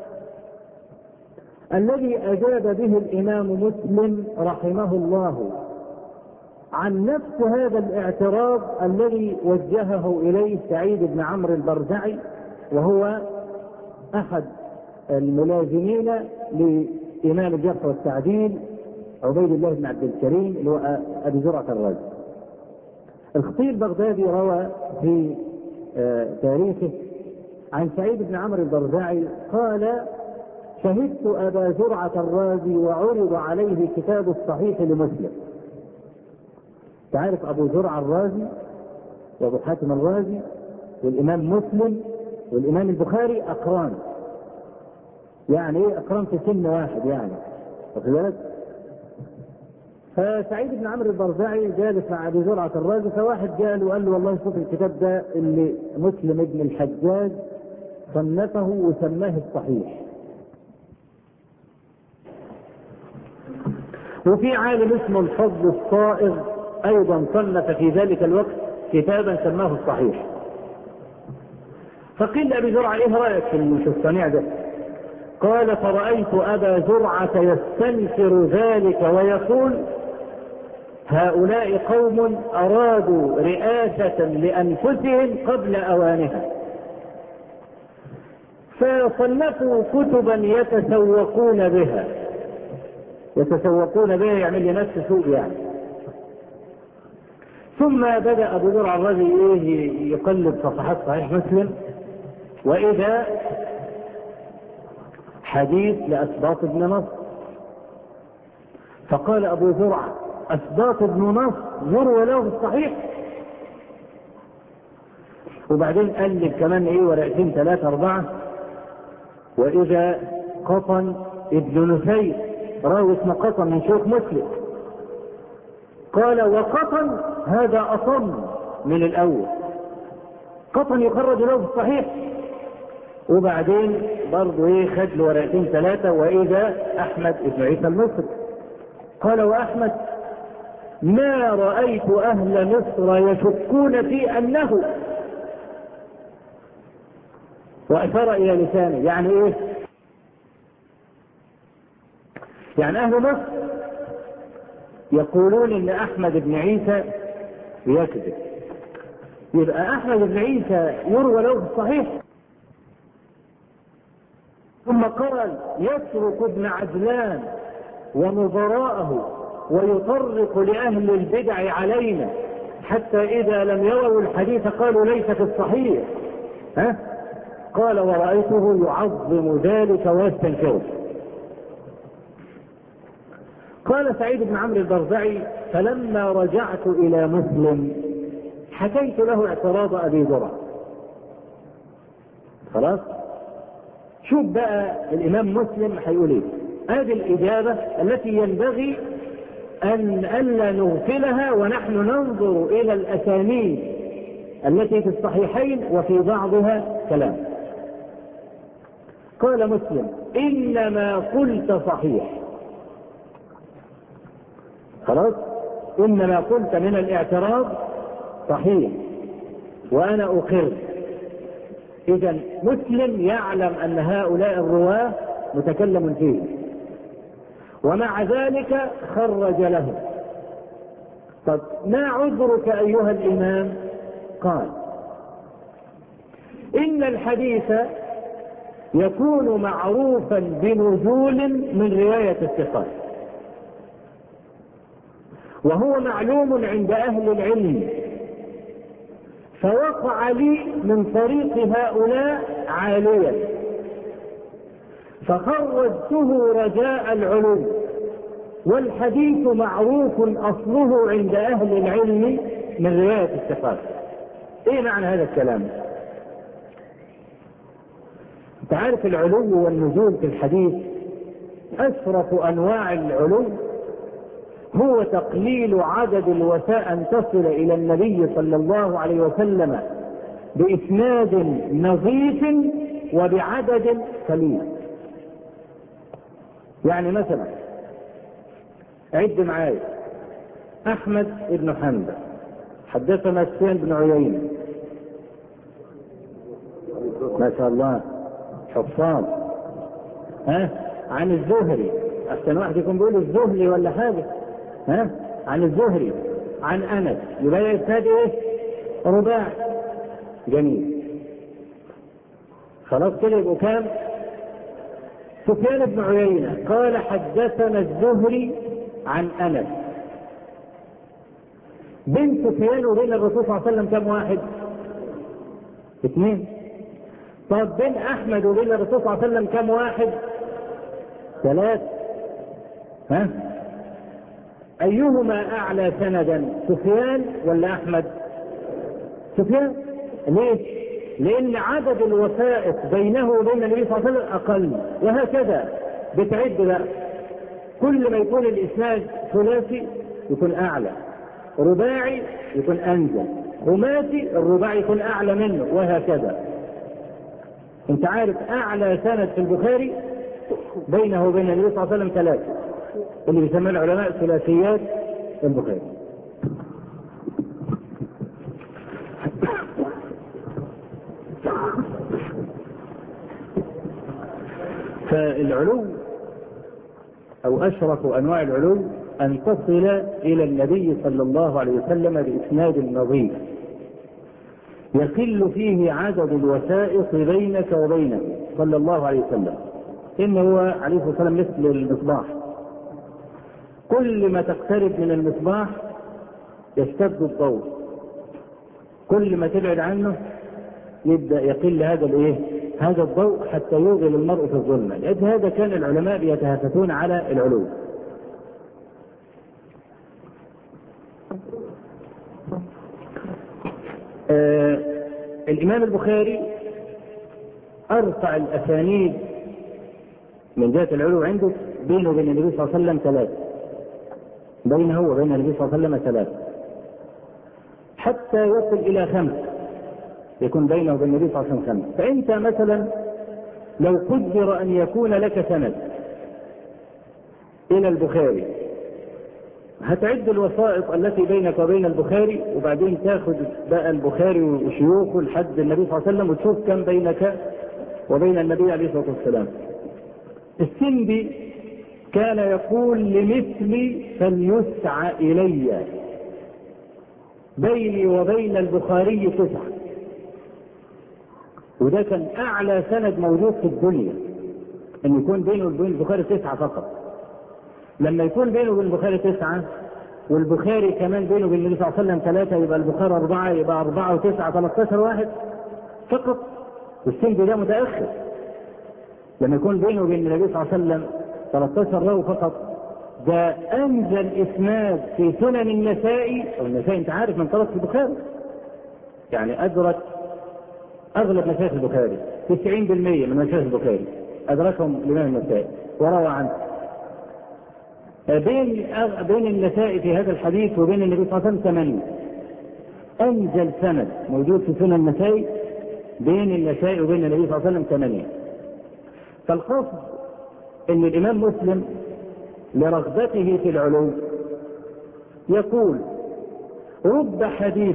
الذي اجاب به الامام مسلم رحمه الله عن نفس هذا الاعتراض الذي وجهه اليه سعيد بن عمرو البرزعي، وهو احد الملازمين لامام الجرح والتعديل عبيد الله بن عبد الكريم اللي هو ابي زرعة الرازي. الخطيب البغدادي روى في تاريخه عن سعيد بن عمرو البرزعي قال: شهدت ابا زرعة الرازي وعرض عليه كتاب الصحيح لمسلم. تعرف ابو زرعة الرازي وابو حاتم الرازي والامام مسلم والامام البخاري اقران، يعني ايه اقران؟ في سن واحد يعني، واخد بالك؟ فسعيد بن عمرو البرزعي جالس مع ابي زرعة الرازي، فواحد جاء وقال له: والله شوف الكتاب ده اللي مسلم ابن الحجاج صنفه وسماه الصحيح، وفي عالم اسمه الفضل الصائغ ايضا صنف في ذلك الوقت كتابا سماه الصحيح. فقيل لأبي زرعة ايه رأيك في الصنيع ده؟ قال فرأيت أبا زرعة يستنكر ذلك ويقول هؤلاء قوم أرادوا رئاسة لأنفسهم قبل أوانها، فصنفوا كتبا يتسوقون بها يعمل لنفس سوء يعني. ثم بدأ أبو زرعة الرازي يقلب صفحات صحيح مسلم، وإذا حديث لأسباط بن نصر، فقال أبو زرعة أسباط بن نصر يروى له الصحيح؟ وبعدين قلب كمان ورقتين 3 4، وإذا قطن ابن نفيل راوي اسمه قطن من شيوخ مسلم، قال وقطن هذا أصم من الأول، قطن يخرج له الصحيح. وبعدين برضه خد له ورقتين 3، وإذا أحمد بن عيسى المصري قال وأحمد ما رأيت أهل مصر يشكون في أنه، وأشار إلى لسانه. يعني إيه؟ يعني أهل مصر يقولون إن أحمد بن عيسى يكذب، يبقى أحمد بن عيسى يروى له الصحيح. ثم قال يترك ابن عجلان ونظراءه ويطرق لأهل البدع علينا حتى إذا لم يروا الحديث قالوا ليس في الصحيح. قال ورأيته يعظم ذلك ويستنكره. قال سعيد بن عمرو البرزعي فلما رجعت إلى مسلم حكيت له اعتراض أبي زرعة. خلاص شوف بقى الإمام مسلم هيقول ايه. هذه الإجابة التي ينبغي أن ألا نغفلها ونحن ننظر إلى الأسانيد التي في الصحيحين وفي بعضها كلام. قال مسلم إنما قلت صحيح. خلاص إنما قلت من الاعتراض صحيح وأنا أقر. إذا مسلم يعلم أن هؤلاء الرواة متكلم فيه، ومع ذلك خرج له. طب ما عذرك أيها الإمام؟ قال إن الحديث يكون معروفا بنزول من رواية الثقات، وهو معلوم عند أهل العلم، فوقع لي من طريق هؤلاء عاليا فخرجته رجاء العلوم، والحديث معروف أصله عند أهل العلم من رواية الثقات. ايه معنى هذا الكلام؟ انت عارف العلو والنزول في الحديث أشرف أنواع العلو هو تقليل عدد الوفاء أن تصل إلى النبي صلى الله عليه وسلم بإسناد نظيف وبعدد قليل. يعني مثلا عد معايا أحمد بن حنبل حدثنا سفيان بن عيينة، ما شاء الله حفاظ، عن الزهري، أحسن واحد يكون بيقول الزهري ولا حاجة، عن الزهري عن أنس، يبقى يبتدي رباعي. جميل. خلاص كده يبقوا كام؟ سفيان بن عيينة قال حدثنا الزهري عن أنس. بين سفيان وبين الرسول صلى الله عليه وسلم كم واحد؟ 2. طب بين أحمد وبين الرسول صلى الله عليه وسلم كم واحد؟ 3. أيهما أعلى سندا، سفيان ولا أحمد؟ سفيان. ليه؟ لأن عدد الوثائق بينه وبين النبي صلى الله عليه وسلم أقل، وهكذا بتعد بقى. كل ما يكون الإسناد ثلاثي يكون أعلى، رباعي يكون أنزل، خماسي الرباعي يكون أعلى منه، وهكذا. أنت عارف أعلى سند في البخاري بينه وبين النبي صلى الله عليه وسلم 3، اللي بيسمى العلماء ثلاثيات البخاري. فالعلو أو أشرف أنواع العلو أن تصل إلى النبي صلى الله عليه وسلم بإسناد نظيف يقل فيه عدد الوسائط بينك وبينه صلى الله عليه وسلم. إنه عليه الصلاة والسلام مثل المصباح، كل ما تقترب من المصباح يشتد الضوء، كل ما تبعد عنه يبدأ يقل هذا الضوء حتى يوغل المرء في الظلمة. لأجل هذا كان العلماء بيتهافتون على العلو. الإمام البخاري أرفع الأسانيد من جهة العلو عنده بينه وبين النبي صلى الله عليه وسلم 3، بينه وبين النبي صلى الله عليه وسلم 3، حتى يصل إلى 5، يكون بينه وبين النبي صلى الله عليه وسلم 5. فأنت مثلا لو قدر أن يكون لك سند إلى البخاري، هتعد الوسائط التي بينك وبين البخاري، وبعدين تاخذ بقى البخاري وشيوخه لحد النبي صلى الله عليه وسلم وتشوف كم بينك وبين النبي عليه الصلاة والسلام. السندي كان يقول لمثلي فليسعى إلي، بيني وبين البخاري 9، وده كان أعلى سند موجود في الدنيا، أن يكون بينه وبين البخاري 9 فقط. لما يكون بينه وبين البخاري 9 والبخاري كمان بينه وبين النبي صلى الله عليه وسلم 3، يبقى البخاري 4، يبقى 4 و9 13 واحد فقط. والسند ده متأخر. لما يكون بينه وبين النبي صلى الله عليه وسلم 13 راوي فقط، ده أنزل إسناد في سنن النسائي، والنسائي أنت عارف من طرف البخاري، يعني أدرك أغلب مشايخ البخاري، 90% من مشايخ البخاري أدركهم الإمام النسائي وروى عنه. بين النسائي في هذا الحديث وبين النبي صلى الله عليه وسلم 8، أنزل سند موجود في سنن النسائي بين النسائي وبين النبي صلى الله عليه وسلم 8. فالقصد أن الإمام مسلم لرغبته في العلو يقول: رب حديث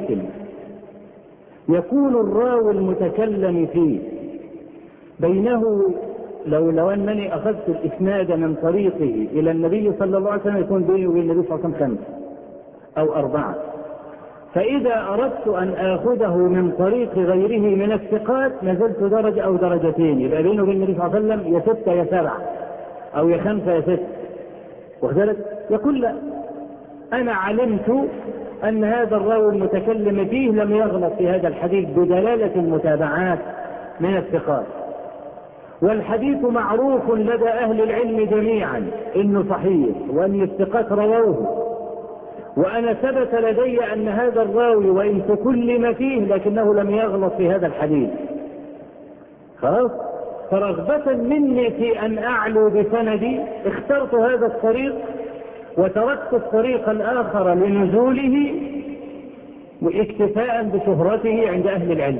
يكون الراوي المتكلم فيه بينه، لو أنني أخذت الإسناد من طريقه إلى النبي صلى الله عليه وسلم يكون بيني وبين النبي صلى الله عليه وسلم 5 أو 4، فإذا أردت أن آخذه من طريق غيره من الثقات نزلت درجة أو درجتين، يبقى بينه وبين النبي صلى الله عليه وسلم يا 6 يا 7 أو يا 5 يا 6. وذلك يقول: لا، أنا علمت أن هذا الراوي المتكلم فيه لم يغلط في هذا الحديث بدلالة المتابعات من الثقات، والحديث معروف لدى أهل العلم جميعا إنه صحيح وأن الثقات رووه، وأنا ثبت لدي أن هذا الراوي وإن تكلم فيه لكنه لم يغلط في هذا الحديث. خلاص، فرغبة مني في أن أعلو بسندي اخترت هذا الطريق وتركت الطريق الآخر لنزوله واكتفاء بشهرته عند أهل العلم.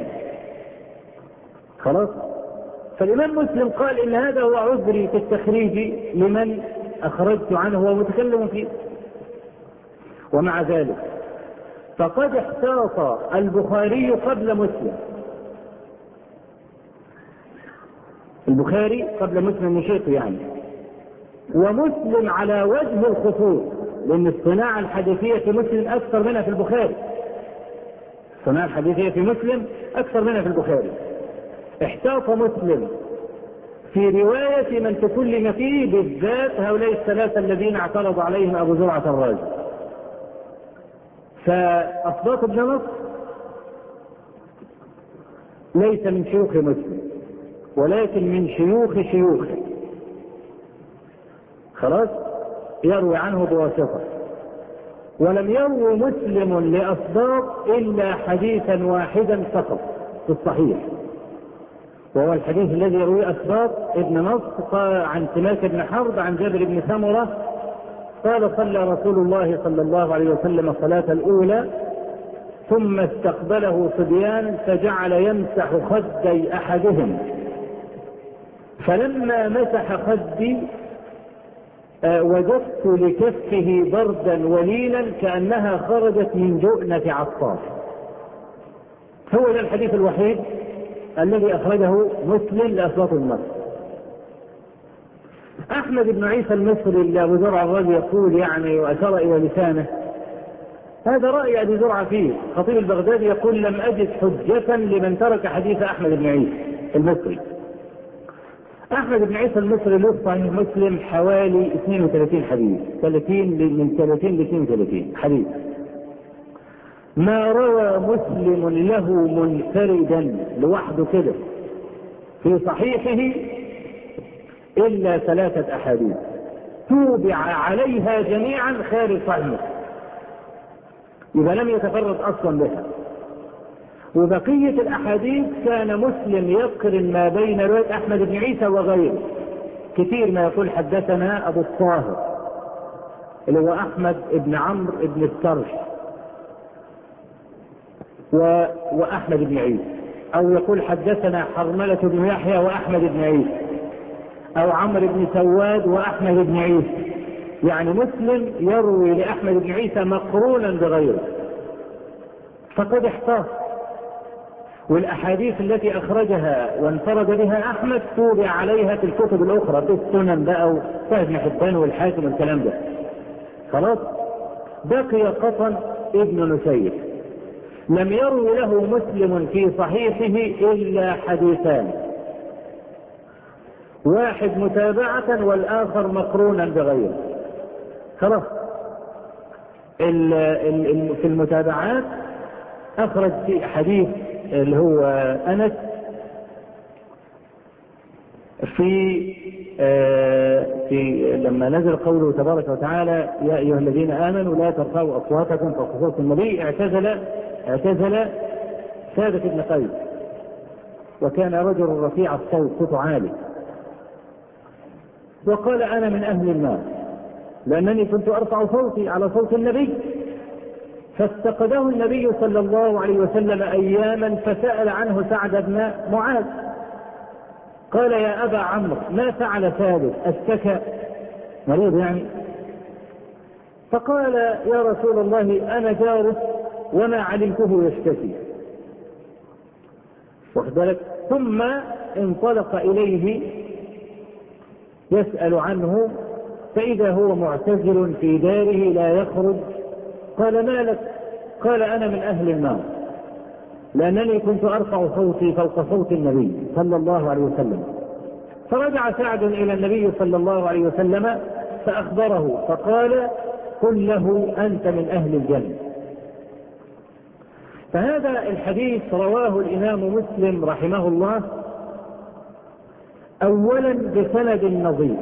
خلاص. فالإمام مسلم قال إن هذا هو عذري في التخريج لمن أخرجت عنه وهو متكلم فيه. ومع ذلك فقد احتاط البخاري قبل مسلم، البخاري قبل مسلم مشيط يعني، ومسلم على وجه الخصوص، لأن الصناعة الحديثية في مسلم أكثر منها في البخاري، الصناعة الحديثية في مسلم أكثر منها في البخاري. احتاط مسلم في رواية من تكلم فيه، بالذات هؤلاء الثلاثة الذين اعترض عليهم أبو زرعة الرازي. فأصباط ابن نصر ليس من شيوخ مسلم ولكن من شيوخ شيوخه، خلاص، يروي عنه بواسطة. ولم يروي مسلم لأصباط إلا حديثا واحدا فقط في الصحيح، وهو الحديث الذي يرويه أصباط ابن نصر قال عن سماك بن حرب عن جابر بن سمرة قال: صلى رسول الله صلى الله عليه وسلم الصلاة الأولى ثم استقبله صبيان فجعل يمسح خدي أحدهم، فلما مسح خدي وجدت لكفه بردا ولينا كأنها خرجت من جؤنة عطار. هو ده الحديث الوحيد الذي أخرجه مسلم لأسواق المصر. أحمد بن عيسى المصري اللي أبو زرع الرازي يقول يعني وأشار إلى لسانه، هذا رأي أبي زرع فيه. خطيب البغدادي يقول لم أجد حجة لمن ترك حديث أحمد بن عيسى المصري. أحمد بن عيسى المصري له صحيح مسلم حوالي 32 حديث، 30 من 30 ل 32 حديث. ما روى مسلم له منفردا لوحده كده في صحيحه إلا 3 أحاديث توبع عليها جميعا خارج صحيح مسلم، يبقى لم يتفرد أصلا بها. وبقية الأحاديث كان مسلم يقرن ما بين رواية أحمد بن عيسى وغيره كثير، ما يقول حدثنا أبو الطاهر اللي هو أحمد بن عمرو بن السرح وأحمد بن عيسى، أو يقول حدثنا حرملة بن يحيى وأحمد بن عيسى، أو عمرو بن سواد وأحمد بن عيسى. يعني مسلم يروي لأحمد بن عيسى مقرونا بغيره، فقد احتاط. والأحاديث التي أخرجها وانفرد بها أحمد توبع عليها في الكتب الأخرى، في السنن بقى وصحيح ابن حبان والحاكم والكلام ده. خلاص بقي قطن ابن نسير لم يروي له مسلم في صحيحه إلا حديثان، واحد متابعة والآخر مقرونا بغيره. خلاص في المتابعات أخرج في حديث اللي هو أنس في لما نزل قوله تبارك وتعالى يا أيها الذين آمنوا لا ترفعوا أصواتكم فوق صوت النبي، اعتزل ثابت بن قيس، وكان رجل رفيع الصوت صوته عالي، وقال أنا من أهل النار لأنني كنت أرفع صوتي على صوت النبي. فاستقده النبي صلى الله عليه وسلم أياما فسأل عنه سعد بن معاذ، قال يا أبا عمرو ما فعل ثابت اشتكى مريض يعني؟ فقال يا رسول الله أنا جاره وما علمته يشتكي. واخبرك. ثم انطلق إليه يسأل عنه فإذا هو معتزل في داره لا يخرج. قال ما لك؟ قال أنا من أهل النار لأنني كنت أرفع صوتي فوق صوت النبي صلى الله عليه وسلم. فرجع سعد إلى النبي صلى الله عليه وسلم فأخبره فقال قل له أنت من أهل الجنة. فهذا الحديث رواه الإمام مسلم رحمه الله أولا بسند نظيف.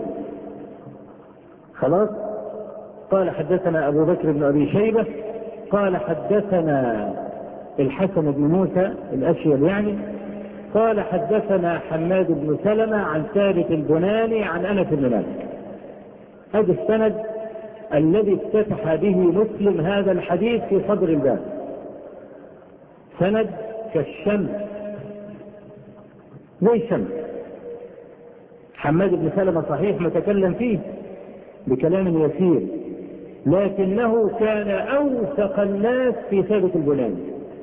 خلاص قال حدثنا أبو بكر بن أبي شيبة قال حدثنا الحسن بن موسى الأشيل يعني قال حدثنا حماد بن سلمة عن ثابت البناني عن أنس بن مالك. هذا السند الذي افتتح به مسلم هذا الحديث في صدر الباب، سند كالشمس زي الشمس. حماد بن سلمة صحيح متكلم فيه بكلام يسير، لكنه كان أوثق الناس في ثابت البناني.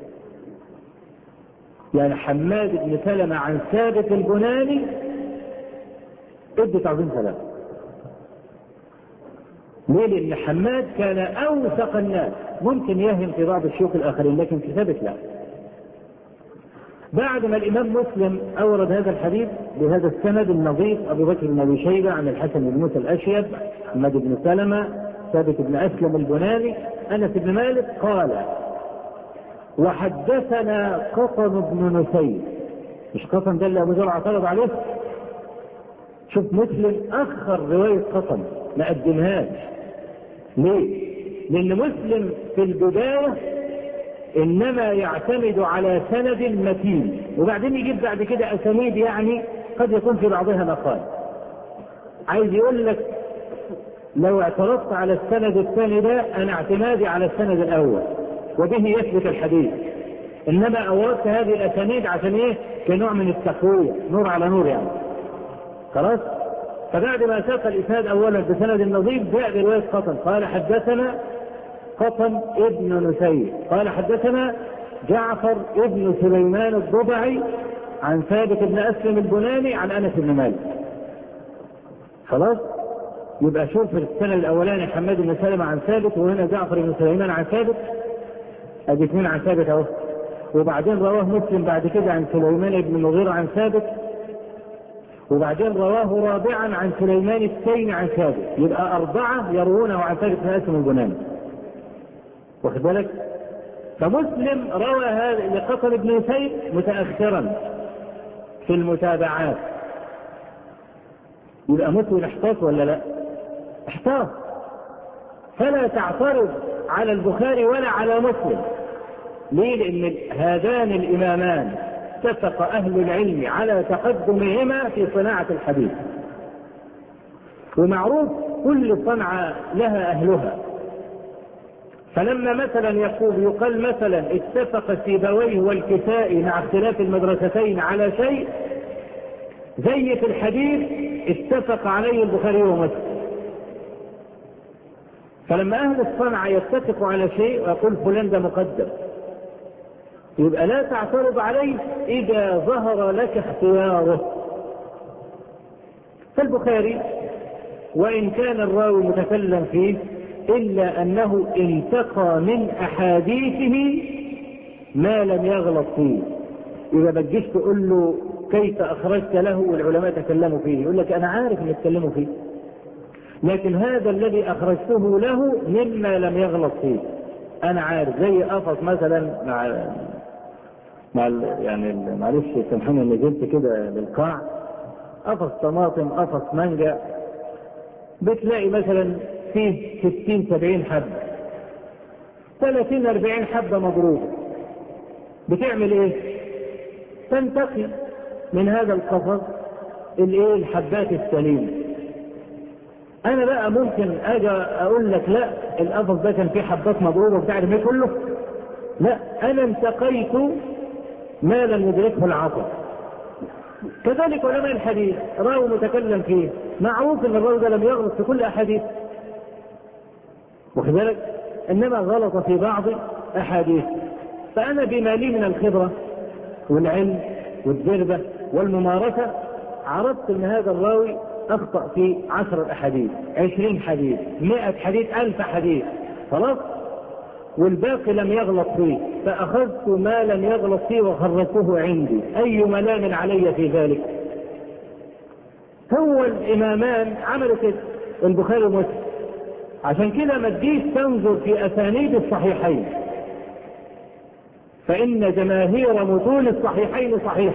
يعني حماد بن سلمة عن ثابت البناني ادي تعظيم سلام. ليه؟ لأن حماد كان أوثق الناس، ممكن يهم في بعض الشيوخ الآخرين لكن في ثابت لا. بعد ما الإمام مسلم أورد هذا الحديث بهذا السند النظيف أبو بكر بن أبي شيبة عن الحسن بن موسى الأشيب حماد بن سلمة ثابت بن أسلم البناني أنس بن مالك قال وحدثنا قطن بن نسير. مش قطن ده اللي أبو زرع اعترض عليه؟ شوف مسلم أخر رواية قطن ما قدمهاش. ليه؟ لأن مسلم في البداية إنما يعتمد على سند متين وبعدين يجيب بعد كده أسانيد يعني قد يكون في بعضها مقال. عايز يقول لك لو اعترضت على السند الثاني ده أنا اعتمادي على السند الأول وبه يثبت الحديث، إنما أوردت هذه الأسانيد عشان إيه؟ كنوع من التقوية، نور على نور يعني. خلاص؟ فبعد ما ساق الإسناد أولا بسند النظيف جاء برواية قطن قال حدثنا قطن ابن نسير قال حدثنا جعفر ابن سليمان الضبعي عن ثابت بن أسلم البناني عن أنس بن مالك. خلاص يبقى شوف السنة الأولاني حماد بن سلمة عن ثابت، وهنا جعفر بن سليمان عن ثابت، أدي اثنين عن ثابت أهو. وبعدين رواه مسلم بعد كده عن سليمان بن المغيرة عن ثابت، وبعدين رواه رابعا عن سليمان التيمي عن ثابت، يبقى 4 يروونه عن ثابت بن أسلم البناني. واخد بالك؟ فمسلم روى هذا لقطن بن نسير متأخرا في المتابعات، يبقى مسلم احتاط ولا لا؟ احتاط. فلا تعترض على البخاري ولا على مسلم. ليه؟ لأن هذان الإمامان اتفق أهل العلم على تقدمهما في صناعة الحديث، ومعروف كل صنعة لها أهلها. فلما مثلا يقال مثلا اتفق سيبويه والكسائي مع اختلاف المدرستين على شيء، زي في الحديث اتفق عليه البخاري ومسلم. فلما أهل الصنعة يتفقوا على شيء ويقول فلان ده مقدم، يبقى لا تعترض عليه إذا ظهر لك اختياره. فالبخاري وإن كان الراوي متكلم فيه إلا أنه انتقى من أحاديثه ما لم يغلط فيه. إذا ما تجيش تقول له كيف أخرجت له والعلماء تكلموا فيه، يقول لك أنا عارف أن يتكلموا فيه، لكن هذا الذي أخرجته له مما لم يغلط فيه أنا عارف. زي قفص مثلا يعني معلش سامحوني اللي جبت كده للقاع، قفص طماطم قفص مانجا، بتلاقي مثلا فيه 60-70 حبة، 30-40 حبة مضروبة. بتعمل ايه؟ تنتقي من هذا القفص الحبات السليمة. انا بقى ممكن اجي اقول لك لا القفص ده كان فيه حبات مضروبة بتعرف ايه كله؟ لا، انا انتقيت ما لم يدركه العقل. كذلك علماء الحديث راوي متكلم فيه، معروف ان الراوي ده لم يغلط في كل احاديث، واخد بالك؟ انما غلط في بعض احاديث. فانا بما لي من الخبره والعلم والتجربه والممارسه عرفت ان هذا الراوي اخطا في 10 احاديث، 20 حديث، 100 حديث، 1000 حديث، خلاص، والباقي لم يغلط فيه، فاخذت ما لم يغلط فيه وخرجته عندي. اي ملام علي في ذلك؟ هو الامامان عملوا كده البخاري ومسلم. عشان كده ما تجيش تنظر في اسانيد الصحيحين، فان جماهير متون الصحيحين صحيح،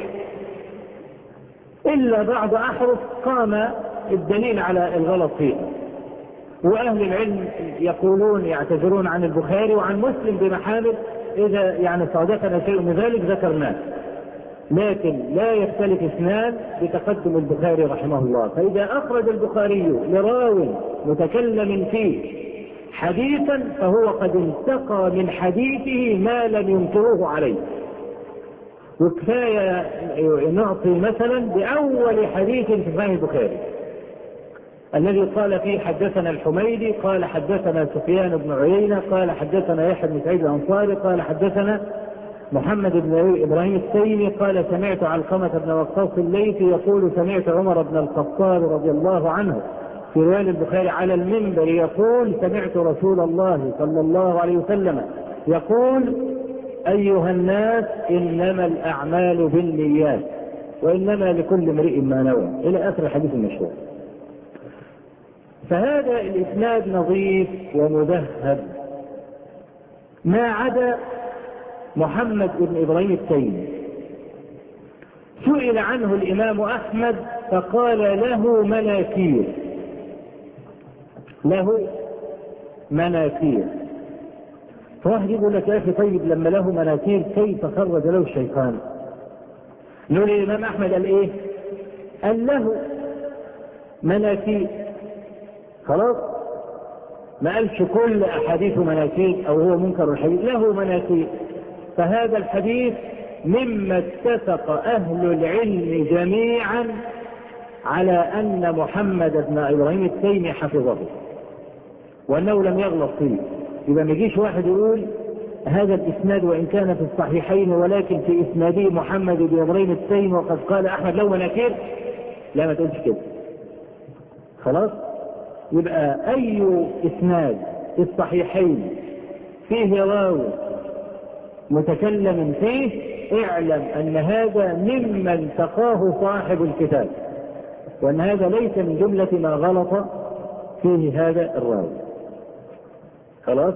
الا بعض احرف قام الدليل على الغلط فيه. واهل العلم يقولون يعتذرون عن البخاري وعن مسلم بمحامل، اذا يعني صادفنا شيء من ذلك ذكرناه، لكن لا يختلف اثنان بتقدم البخاري رحمه الله. فاذا اخرج البخاري لراو متكلم فيه حديثا فهو قد انتقى من حديثه ما لم ينكروه عليه. وكفايه نعطي مثلا باول حديث في صحيح البخاري الذي قال فيه حدثنا الحميدي قال حدثنا سفيان بن عيينة قال حدثنا يحيى بن سعيد الأنصاري قال حدثنا محمد بن إبراهيم التيمي قال سمعت علقمة بن وقاص الليثي يقول سمعت عمر بن الخطاب رضي الله عنه في رواية البخاري على المنبر يقول سمعت رسول الله صلى الله عليه وسلم يقول أيها الناس إنما الأعمال بالنيات وإنما لكل امرئ ما نوى، إلى آخر الحديث المشهور. فهذا الإسناد نظيف ومذهب، ما عدا محمد بن إبراهيم التيمي. سئل عنه الإمام أحمد فقال له مناكير، له مناكير. فواحد يقول لك يا أخي طيب لما له مناكير كيف خرج له الشيطان؟ نقول الإمام أحمد قال إيه؟ قال له مناكير، خلاص، ما قالش كل أحاديث مناكير أو هو منكر الحديث، له مناكير. فهذا الحديث مما اتفق أهل العلم جميعا على أن محمد بن إبراهيم التيمي حفظه وأنه لم يغلط فيه. يبقى ما يجيش واحد يقول هذا الإسناد وإن كان في الصحيحين ولكن في إسناده محمد بن إبراهيم التيمي وقد قال أحمد له مناكير، لا ما تقولش كده. خلاص؟ يبقى أي إسناد في الصحيحين فيه راوي متكلم فيه اعلم أن هذا ممن تقاه صاحب الكتاب، وأن هذا ليس من جملة ما غلط فيه هذا الراوي. خلاص؟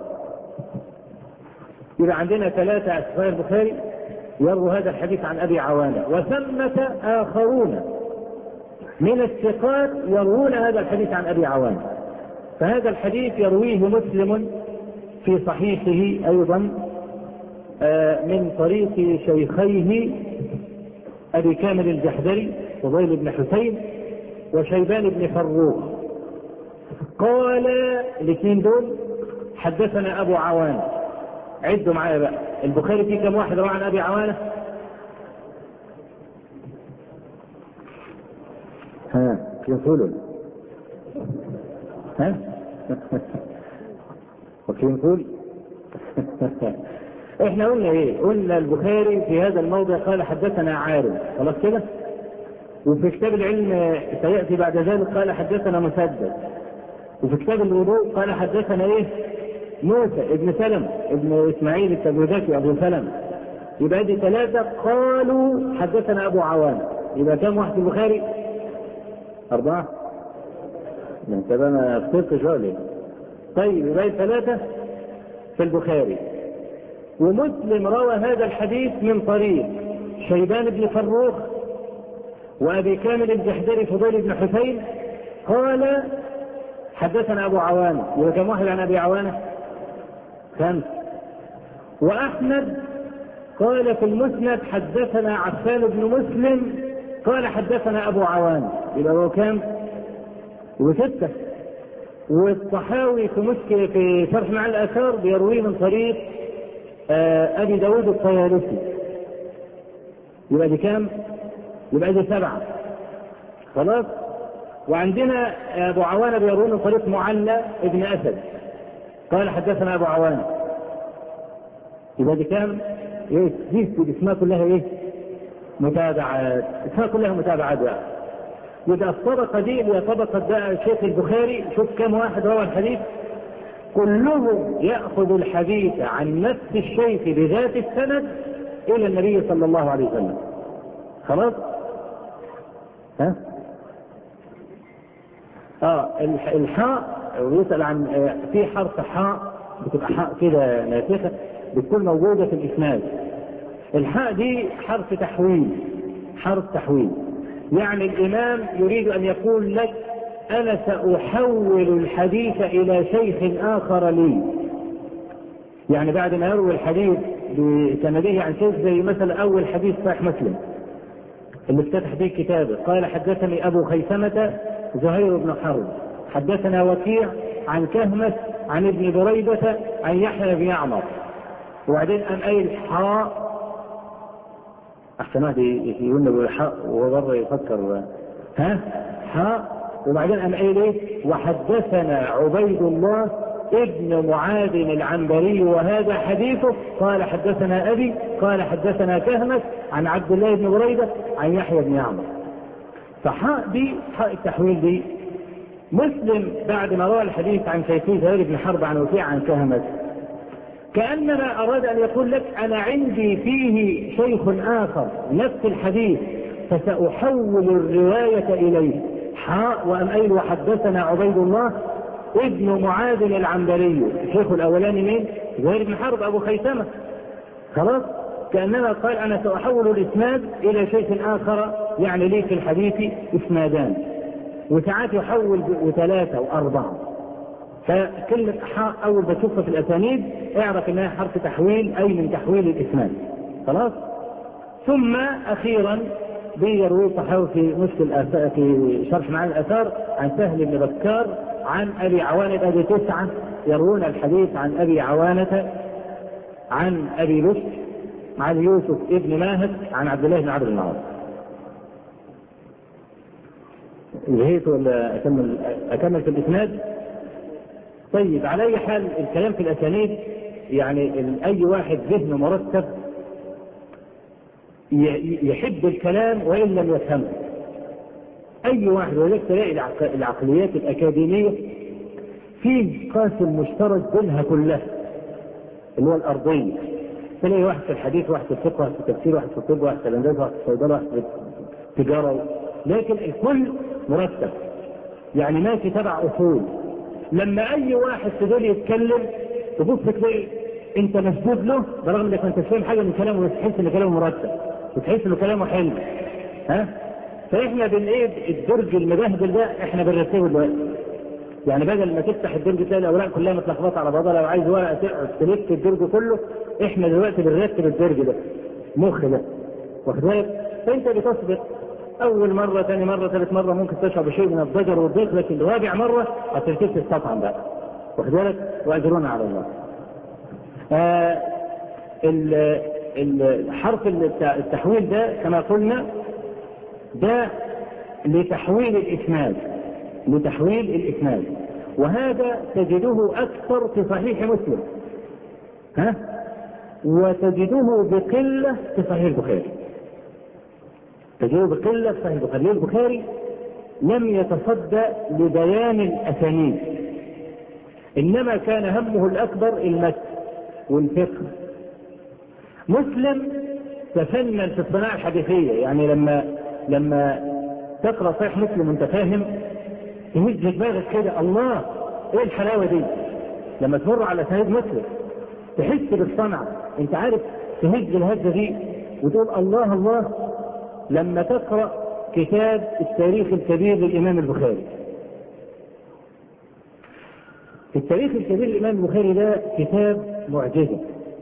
يبقى عندنا 3 أسماء البخاري يروي هذا الحديث عن أبي عوانة، وثمة آخرون من الثقات يروون هذا الحديث عن أبي عوانة. فهذا الحديث يرويه مسلم في صحيحه أيضا من طريق شيخيه أبي كامل الجحدري فضيل بن حسين وشيبان بن فروخ. قال الاثنين دول حدثنا أبو عوانة. عدوا معايا بقى، البخاري فيه كم واحد روى عن أبي عوانة؟ كيف ها وكيف احنا قلنا ايه؟ قلنا البخاري في هذا الموضع قال حدثنا عارف، خلاص كده. وفي كتاب العلم سيأتي بعد ذلك قال حدثنا مسدد. وفي كتاب الوضوء قال حدثنا ايه؟ موسى ابن سلمة ابن اسماعيل التبوذكي ابو سلمة. يبقى دي 3 قالوا حدثنا ابو عوانة. يبقى كم واحد في البخاري؟ 4. انت بقى ما افترتش ولا؟ طيب يبقى 3 في البخاري. ومسلم روى هذا الحديث من طريق شيبان بن فروخ وابي كامل الجحدري فضيل بن حسين قال حدثنا ابو عوانة. يبقى كم واحد عن ابي عوانة؟ 5. واحمد قال في المسند حدثنا عفان بن مسلم قال حدثنا ابو عوانة. يبقى هو كام؟ يبقى 6. والطحاوي في شرح معاني الآثار بيرويه من طريق أبي داود الطيالسي. يبقى دي كام؟ يبقى دي 7. خلاص؟ وعندنا أبو عوانة بيرويه من طريق معلى ابن أسد قال حدثنا أبو عوانة. يبقى دي كام؟ إيه؟ دي اسمها كلها إيه؟ متابعات. اسمها كلها متابعات بقى. يبقى الطبقة دي اللي هي طبقة بقى الشيخ البخاري، شوف كم واحد روى الحديث، كلهم يأخذ الحديث عن نفس الشيخ بذات السند إلى النبي صلى الله عليه وسلم. خلاص؟ ها؟ الحاء ويسأل عن في حرف حاء بتبقى حاء كده ناسخة بتكون موجودة في الإسناد. الحاء دي حرف تحويل، حرف تحويل. يعني الإمام يريد أن يقول لك أنا سأحول الحديث إلى شيخ آخر لي. يعني بعد ما يروي الحديث بسنده عن شيخ، زي مثلا أول حديث صحيح مسلم اللي افتتح به كتابه قال حدثني أبو خيثمة زهير بن حرب حدثنا وكيع عن كهمس عن ابن بريدة عن يحيى بن يعمر. وبعدين أن أي حاء أحسن واحد يقول له بالحاء وهو بره يفكر حاء. وبعدين أن أي ليه وحدثنا عبيد الله ابن معاذ العنبري وهذا حديثه قال حدثنا أبي قال حدثنا كهمس عن عبد الله بن بريدة عن يحيى بن يعمر. فحاء دي حاء التحويل دي. مسلم بعد ما روى الحديث عن شيخي زهير بن حرب عن وكيع عن كهمس كأنما أراد أن يقول لك أنا عندي فيه شيخ آخر نفس الحديث فسأحول الرواية إليه. حاء وأمأيل وحدثنا عبيد الله ابن معاذ العنبري. الشيخ الأولاني مين؟ زهير بن حرب أبو خيثمة. خلاص؟ كأنما قال أنا سأحول الإسناد إلى شيخ آخر، يعني لي في الحديث إسنادان، وساعات يحول 3 و4. فكلمة حاء أول بتشوفها في الأسانيد اعرف أنها حرف تحويل، أي من تحويل الإسناد. خلاص؟ ثم أخيرا بيروي الطحاوي في شرح معاني الآثار عن سهل بن بكار عن أبي عوانة. أبي 9 يروون الحديث عن أبي عوانة عن أبي لش عن يوسف ابن ماهد عن عبد الله بن عبد العاص. انتهيت ولا أكمل في الإسناد؟ طيب، على أي حال الكلام في الأسانيد يعني أي واحد ذهنه مرتب يحب الكلام وإن لم يفهمه. أي واحد، ولذلك تلاقي العقليات الأكاديمية فيه قاسم مشترك بينها كلها اللي هو الأرضية. تلاقي واحد في الحديث، واحد في الفقه، واحد في التفسير، واحد في الطب، واحد في الهندسة، واحد في الصيدلة، واحد في التجارة، لكن الكل مرتب يعني ماشي تبع أصول. لما أي واحد في دول يتكلم تبص تلاقي أنت مسدود له برغم إنك ما أنتش فاهم حاجة من كلامه، بس تحس إن كلامه مرتب وتحس إن كلامه حلو. فإحنا الدرج المبهدل ده إحنا بنرتبه دلوقتي. يعني بدل ما تفتح الدرج تلاقي الأوراق كلها متلخبطة على بعضها، لو عايز ورقة تلف الدرج كله، إحنا دلوقتي بنرتب الدرج ده مخ ده، واخد بالك؟ فأنت بتصبر أول مرة، ثاني مرة، ثالث مرة ممكن تشرب شيء من الضجر والضيق، لكن رابع مرة هترتبط الطعم بقى، واخد بالك؟ وأجرنا على الله. الحرف التحويل ده كما قلنا ده لتحويل الإسناد، وهذا تجده أكثر في صحيح مسلم، وتجده بقلة في صحيح البخاري. البخاري لم يتصدى لبيان الأسانيد، إنما كان همه الأكبر المتن والفقه. مسلم تفنن في الصناعة الحديثية، يعني لما تقرأ صحيح مسلم وانت فاهم تهز دماغك كده، الله ايه الحلاوة دي. لما تمر على أسانيد مسلم تحس بالصنعة، انت عارف تهز الهزة دي وتقول الله الله. لما تقرأ كتاب التاريخ الكبير للإمام البخاري، التاريخ الكبير للإمام البخاري ده كتاب معجزة،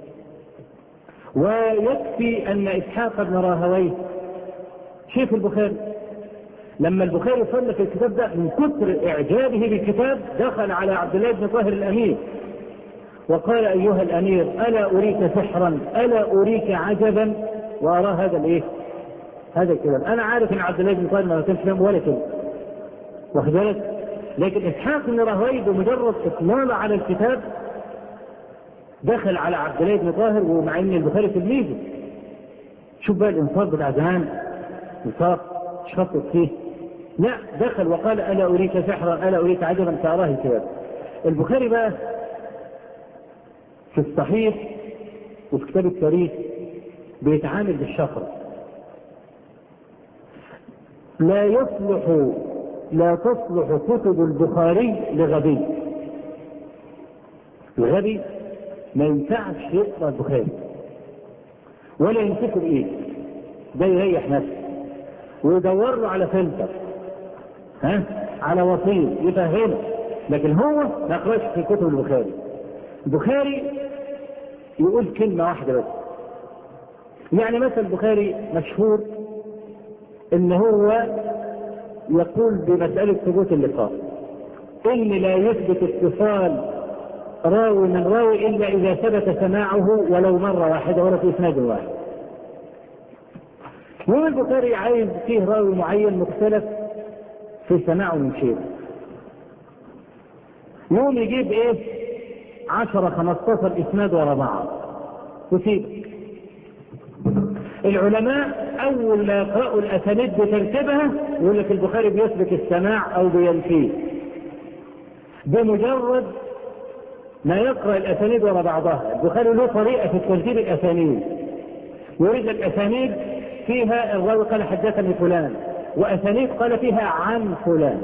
ويكفي أن إسحاق بن راهويه شيخ البخاري لما البخاري صنف الكتاب ده من كثر إعجابه بالكتاب دخل على عبد الله بن طاهر الأمير وقال أيها الأمير ألا أريك سحرا، ألا أريك عجبا، وأرى هذا الكلام. أنا عارف أن عبد الله بن طاهر ما كانش فاهم ولا كلمة، واخد بالك؟ لكن إسحاق بن راهويه بمجرد إطلاله على الكتاب دخل على عبد الله بن طاهر، ومع ان البخاري تلميذه. شوف بقى الانصاف بتاع زمان، انصاف شطط فيه. لا، دخل وقال الا اريك سحرا، الا اريك عجبا، فاراه الكتاب. البخاري بقى في الصحيح وفي كتاب التاريخ بيتعامل بالشفره. لا تصلح كتب البخاري لغبي. الغبي ما ينفعش يقرأ البخاري ولا يمسكه بإيه، ده يريح نفسه ويدور له على فلتر، على وسيط يفهمه، لكن هو ما يقرأش في كتب البخاري. البخاري يقول كلمة واحدة بس. يعني مثلا البخاري مشهور ان هو يقول بمسألة ثبوت اللقاء ان لا يثبت اتصال راوي من راوي إلا إذا ثبت سماعه ولو مرة واحدة ولا في إسناد واحد. يوم البخاري عايز فيه راوي معين مختلف في سماعه من شيء، يوم يجيب 10-15 إسناد ورا بعض وسيبك. العلماء أول ما يقرأوا الأسانيد بترتيبها يقول لك البخاري بيثبت السماع أو بينفيه. بمجرد ما يقرأ الأسانيد ورا بعضها، البخاري له طريقة في ترتيب الأسانيد. يريد الأسانيد فيها الراوي قال حدثني فلان، وأسانيد قال فيها عن فلان،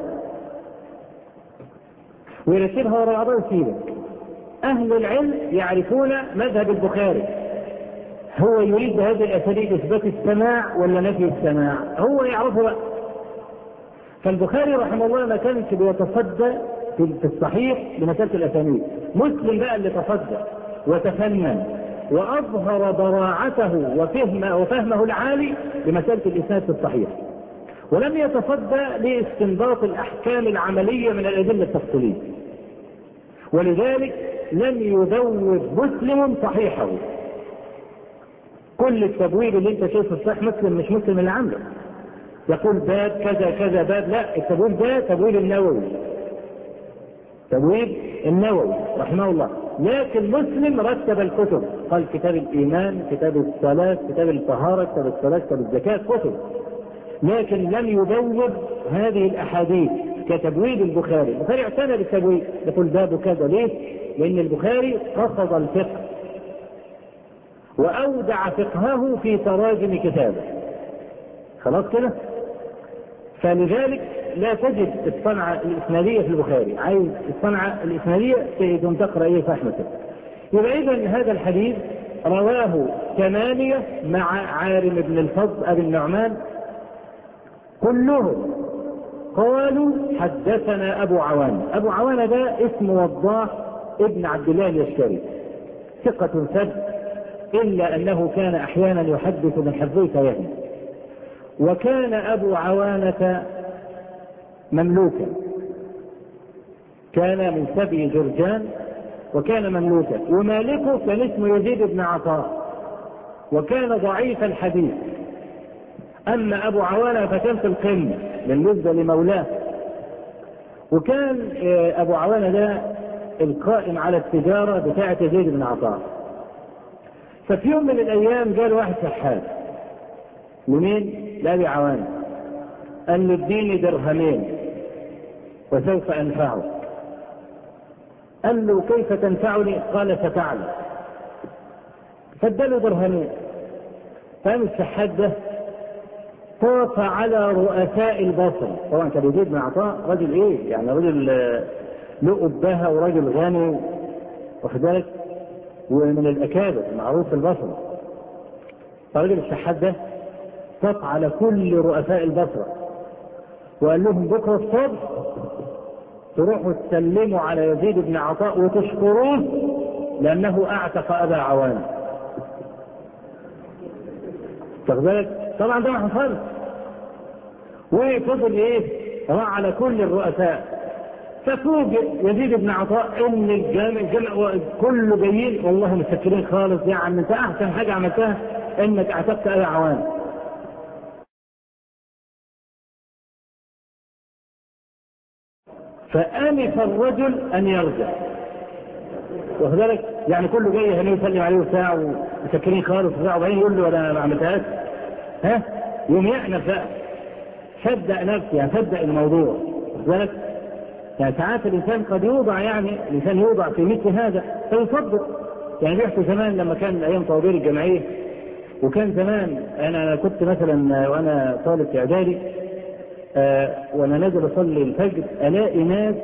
ويرتبها ورا بعضها ويسيبك. أهل العلم يعرفون مذهب البخاري، هو يريد هذه الأسانيد إثبات السماع ولا نفي السماع، هو يعرفه بقى. فالبخاري رحمه الله ما كانش بيتصدى في الصحيح لمسألة الأسانيد. مسلم بقى اللي تصدى وتفنن وأظهر براعته وفهمه العالي لمسألة الإسناد في الصحيح، ولم يتصدى لاستنباط الأحكام العملية من الأدلة التفصيلية، ولذلك لم يذوب مسلم صحيحه. كل التبويب اللي انت شايفه في صحيح مسلم مش مسلم اللي عامله، يقول باب كذا كذا باب، لا، التبويب ده تبويب النووي، تبويب النووي رحمه الله. لكن مسلم رتب الكتب، قال كتاب الإيمان، كتاب الصلاة، كتاب الطهارة، كتاب الصلاة، كتاب الزكاة، كتب، لكن لم يبوب هذه الأحاديث كتبويب البخاري. البخاري اعتنى بالتبويب، يقول باب كذا، ليه؟ لأن البخاري قصد الفقه وأودع فقهه في تراجم كتابه، خلاص كده. فلذلك لا تجد الصنعة الإسنادية في البخاري، عايز الصنعة الإسنادية تقوم تقرأ إيه فحمته. يبقى إذن هذا الحديث رواه 8 مع عارم بن الفضل أبي النعمان، كلهم قالوا حدثنا أبو عوانة. أبو عوانة ده اسم وضاح ابن عبد الله اليشكري، ثقة ثبت، إلا أنه كان أحيانا يحدث من حفظه فيهم. وكان أبو عوانة مملوكا، كان من سبي جرجان وكان مملوكا، ومالكه كان اسمه يزيد بن عطاء، وكان ضعيف الحديث. أما أبو عوانة فكان في القمة بالنسبة لمولاه. وكان أبو عوانة ده القائم على التجارة بتاعة يزيد بن عطاء. ففي يوم من الأيام قال واحد شحات، منين؟ لأبي عوانة، قال له اديني درهمين وسوف أنفعك. قال له كيف تنفعني؟ قال ستعلم. فاداله درهمين. فقام الشحات ده طاف على رؤساء البصره، طبعا كان يزيد بن عطاء رجل ايه يعني، رجل له أبهة ورجل غني واخد بالك، ومن الأكابر معروف في البصره. فرجل الشحات ده طاف على كل رؤساء البصره وقال لهم بكره الصبح تروحوا تسلموا على يزيد بن عطاء وتشكروه لأنه أعتق أبا عوانة. طبعا ده ما حصلش. وفضل ايه؟ راح على كل الرؤساء. ففوجئ يزيد بن عطاء ان الجمع كله جايين، والله متشكرين خالص يا عم، انت احسن حاجه عملتها انك اعتقت ابا عوانة. فآنف الرجل ان يرجع، واخد بالك، يعني كله جاي هنا يسلم عليه وبتاع ومتشكرين خالص وبتاع، وبعدين يقول له انا ما عملتهاش، ها؟ يوم يأنف بقى، صدق نفسي، يعني صدق الموضوع، واخد بالك. يعني ساعات الانسان قد يوضع، يعني الانسان يوضع في مثل هذا فيصدق. يعني بيحكوا زمان لما كان ايام طوابير الجمعيه، وكان زمان انا كنت مثلا وانا طالب في اعدادي وانا نازل اصلي الفجر الاقي ناس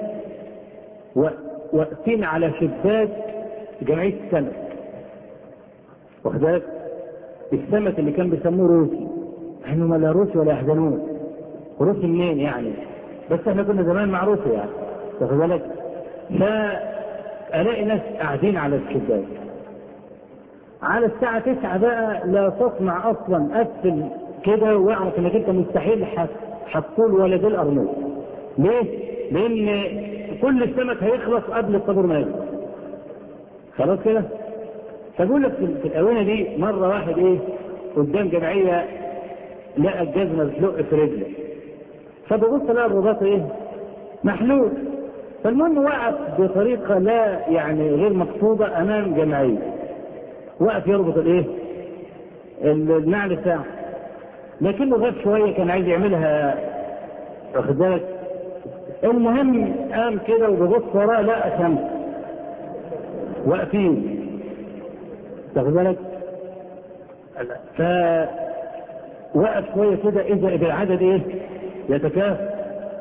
واقفين على شباك جمعيه السمك، واخد بالك، السمك اللي كان بيسموه روسي، انهم لا روسي ولا يحزنون. روسي منين يعني؟ بس احنا كنا زمان معروفه يعني، واخد بالك. فالاقي ناس قاعدين على الشباك على الساعه 9 بقى، لا تصنع اصلا، قفل كده واعرف انك انت مستحيل هتطول ولا ذي الارنب. ليه؟ لان كل السمك هيخلص قبل الطابور ما يخلص، خلاص كده. فبقول لك في الاونه دي مره واحد ايه قدام جمعيه لقى الجزمه بتلق في رجله، فببص لقى الرباط ايه محلول. فالمهم وقف بطريقه لا يعني غير مقصوده امام جمعيه، وقف يربط الايه النعل بتاعه، لكنه غاب شويه كان عايز يعملها، واخد بالك. المهم قام كده وببص وراه لقى 5 واقفين، واخد بالك. فوقف شويه كده اذا العدد ايه يتكافئ.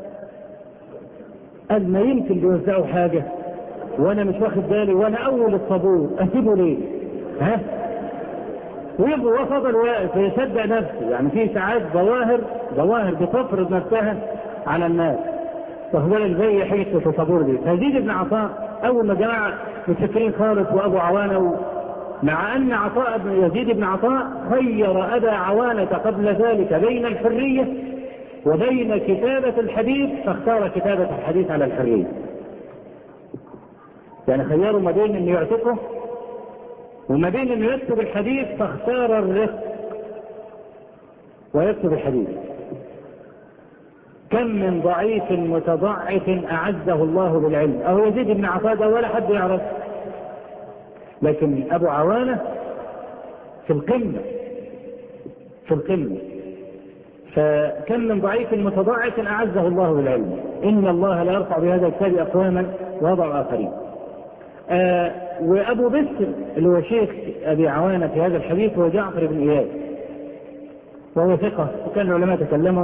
قال ما يمكن بيوزعوا حاجه وانا مش واخد بالي وانا اول الطابور، اسيبه ليه؟ ها؟ وفضل واقف ويصدق نفسه. يعني في ساعات ظواهر بتفرض نفسها على الناس، واخد بالك، زي حته الطابور دي. فيزيد بن عطاء اول ما جماعه متشكرين خالص وابو عوانه، مع ان عطاء يزيد بن عطاء خير ابا عوانه قبل ذلك بين الحريه وبين كتابة الحديث، فاختار كتابة الحديث على الحرية. يعني خيروا ما بين انه يعتقه وما بين انه يكتب الحديث، فاختار الرفق ويكتب الحديث. كم من ضعيف متضعف أعزه الله بالعلم، أو يزيد بن عطاء ولا حد يعرف، لكن أبو عوانة في القمة في القمة. فكم من ضعيف متضعف أعزه الله بالعلم. إن الله لا يرفع بهذا الكتاب أقواما ويضع آخرين. وأبو بسر اللي هو شيخ أبي عوانة في هذا الحديث هو جعفر بن إياس، وهو ثقة، وكان العلماء تكلموا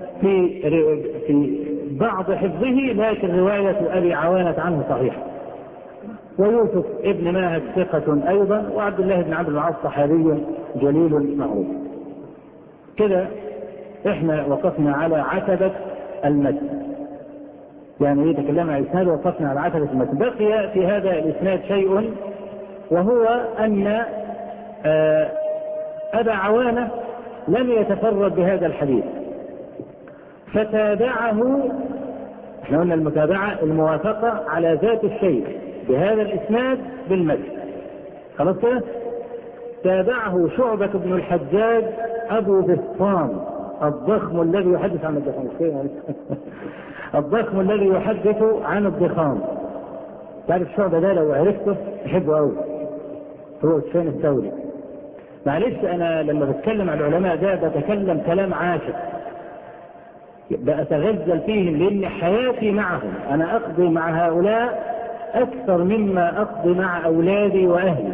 في بعض حفظه، لكن رواية أبي عوانة عنه صحيحة. ويوسف ابن ماهك ثقة أيضا، وعبد الله بن عبد العاص صحابي جليل معروف. كده احنا وقفنا على عتبة المتن، يعني ايه تكلمنا عن الاسناد ووقفنا على عتبة المتن. بقي في هذا الاسناد شيء، وهو ان ابا عوانة لم يتفرد بهذا الحديث، فتابعه. احنا قلنا المتابعة الموافقة على ذات الشيء بهذا الاسناد بالمتن، خلاص كده. تابعه شعبة بن الحجاج ابو بسطام الضخم الذي يحدث عن الضخام الضخم الذي يحدث عن الضخام. تعرف شعبة ده لو عرفته تحبه قوي، هو سفيان الثوري. معلش انا لما بتكلم عن العلماء ده بتكلم كلام عاشق، بأتغزل فيهم، لان حياتي معهم انا اقضي مع هؤلاء اكثر مما اقضي مع اولادي واهلي.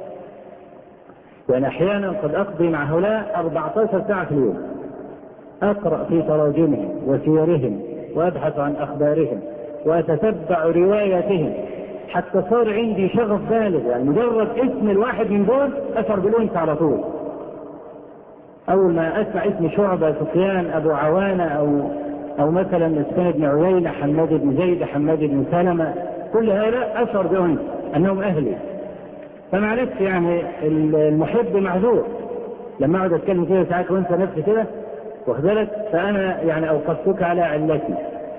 يعني احيانا قد اقضي مع هؤلاء 14 ساعة في اليوم، اقرأ في تراجمهم وسيرهم وابحث عن اخبارهم واتتبع رواياتهم، حتى صار عندي شغف بالغ. يعني مجرد اسم الواحد من دول اشعر بالانس على طول. اول ما اسمع اسم شعبة، سفيان، ابو عوانة، او مثلا سفيان بن عيينة، حماد بن زيد، حماد بن سلمة، كل هؤلاء اشعر بانس انهم اهلي. فمعلش يعني المحب معذور. لما اقعد اتكلم كده ساعات وانسى نفسي كده واخد بالك، فانا يعني اوقفتك على علتي.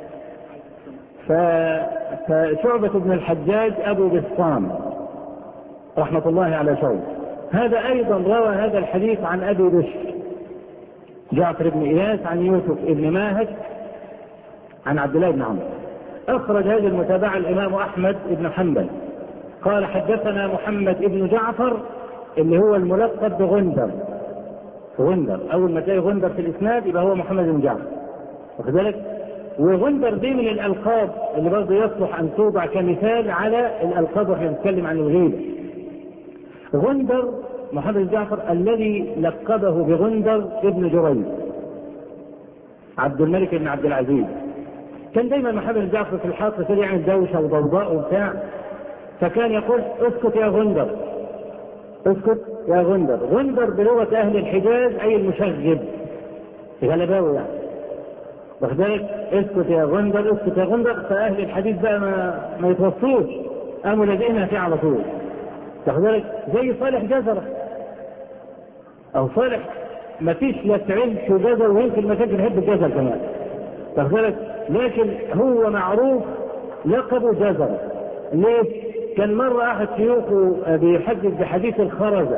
فشعبة بن الحجاج ابو بسطام رحمة الله على شعبة، هذا ايضا روى هذا الحديث عن ابي بشر جعفر بن اياس عن يوسف بن ماهك عن عبد الله بن عمرو. اخرج هذه المتابعة الامام احمد بن حنبل قال حدثنا محمد بن جعفر اللي هو الملقب بغندر. غندر اول ما تلاقي غندر في الاسناد يبقى هو محمد بن جعفر، واخد بالك. وغندر دي من الالقاب اللي برضه يصلح ان توضع كمثال على الالقاب واحنا بنتكلم عن الغيبه. غندر محمد بن جعفر الذي لقبه بغندر ابن جريج عبد الملك بن عبد العزيز. كان دايما محمد بن جعفر في الحاصل كده يعمل دوشه وضوضاء وبتاع، فكان يقول اسكت يا غندر، اسكت يا غندر. غندر بلغة أهل الحجاز أي المشغب، غلباوي يعني، واخد بالك. اسكت يا غندر، اسكت يا غندر. فأهل الحديث بقى ما يتوصوش، قاموا لازقينها فيه على طول، واخد بالك. زي صالح جزرة، أو صالح ما فيش لا تعين في جزر، ويمكن ما كانش يحب الجزر كمان، واخد بالك. لكن هو معروف لقبه جزرة. ليه؟ كان مرة أحد شيوخه بيحدث بحديث الخرزة،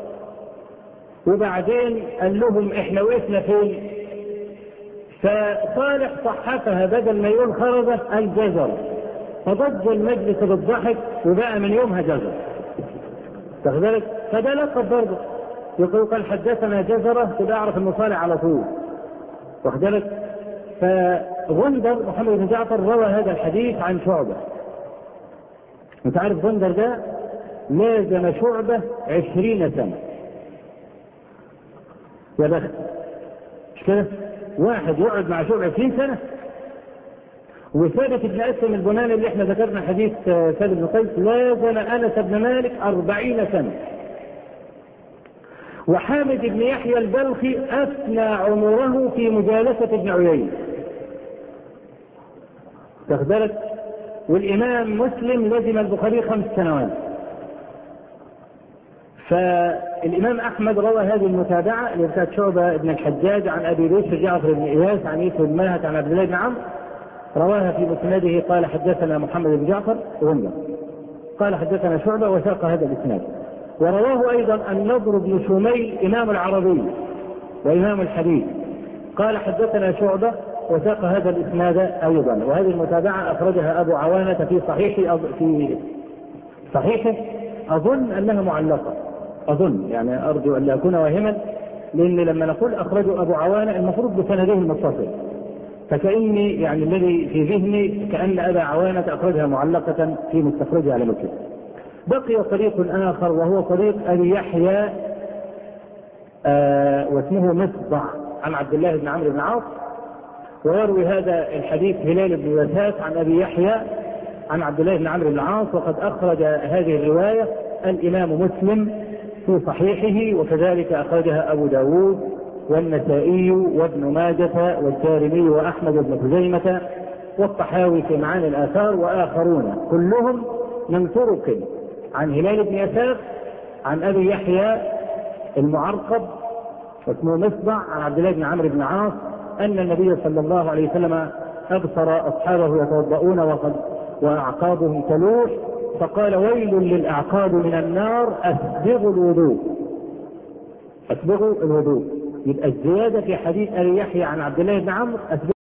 وبعدين قال لهم احنا وقفنا فين؟ فصالح صحفها بدل ما يقول خرزة قال جزر، فضج المجلس بالضحك، وبقى من يومها جزر، واخد بالك. فده لقب برضه، يقول قال حدثنا جزرة، تبقى اعرف انه صالح على طول، واخد بالك. فغندر محمد بن جعفر روى هذا الحديث عن شعبة. انت عارف غندر ده لازم شعبة 20 سنة، يا بخت مش كده؟ واحد يقعد مع شعبة 20 سنة. وثابت بن أسلم البناني اللي احنا ذكرنا حديث ثابت بن قيس لازم أنس بن مالك 40 سنة. وحامد بن يحيى البلخي أثنى عمره في مجالسة ابن عيينة، واخد بالك. والإمام مسلم لزم البخاري 5 سنوات. فالإمام أحمد روى هذه المتابعة اللي بتاعت شعبة بن الحجاج عن أبي بشر جعفر بن إياس عن يوسف بن ماهك عن عبد الله بن عمرو، رواها في مسنده قال حدثنا محمد بن جعفر غندر قال حدثنا شعبة، وساق هذا الإسناد. ورواه أيضا النضر بن شميل إمام العربي وإمام الحديث قال حدثنا شعبة وساق هذا الإسناد أيضا. وهذه المتابعة أخرجها أبو عوانة في صحيحه أظن أنها معلقة، أظن يعني أرجو أن لا أكون واهما، لأن لما نقول أخرجه أبو عوانة المفروض بسنده المتصل، فكأني يعني الذي في ذهني كأن أبا عوانة أخرجها معلقة في مستخرجها على مسلم. بقي طريق آخر وهو طريق أبي يحيى واسمه مصدع عن عبد الله بن عمرو بن عاص، ويروي هذا الحديث هلال بن وثاث عن أبي يحيى عن عبد الله بن عمرو بن العاص. وقد أخرج هذه الرواية الإمام مسلم في صحيحه، وكذلك أخرجها أبو داود والنسائي وابن ماجة والدارمي وأحمد بن خزيمة والطحاوي في معاني الآثار وآخرون، كلهم من طرق عن هلال بن يساف عن أبي يحيى المعرقب واسمه مصدع عن عبد الله بن عمرو بن العاص أن النبي صلى الله عليه وسلم أبصر أصحابه يتوضؤون وأعقابهم تلوح، فقال: ويل للأعقاب من النار، أسبغوا الوضوء. يبقى الزيادة في حديث أبي يحيى عن عبد الله بن عمرو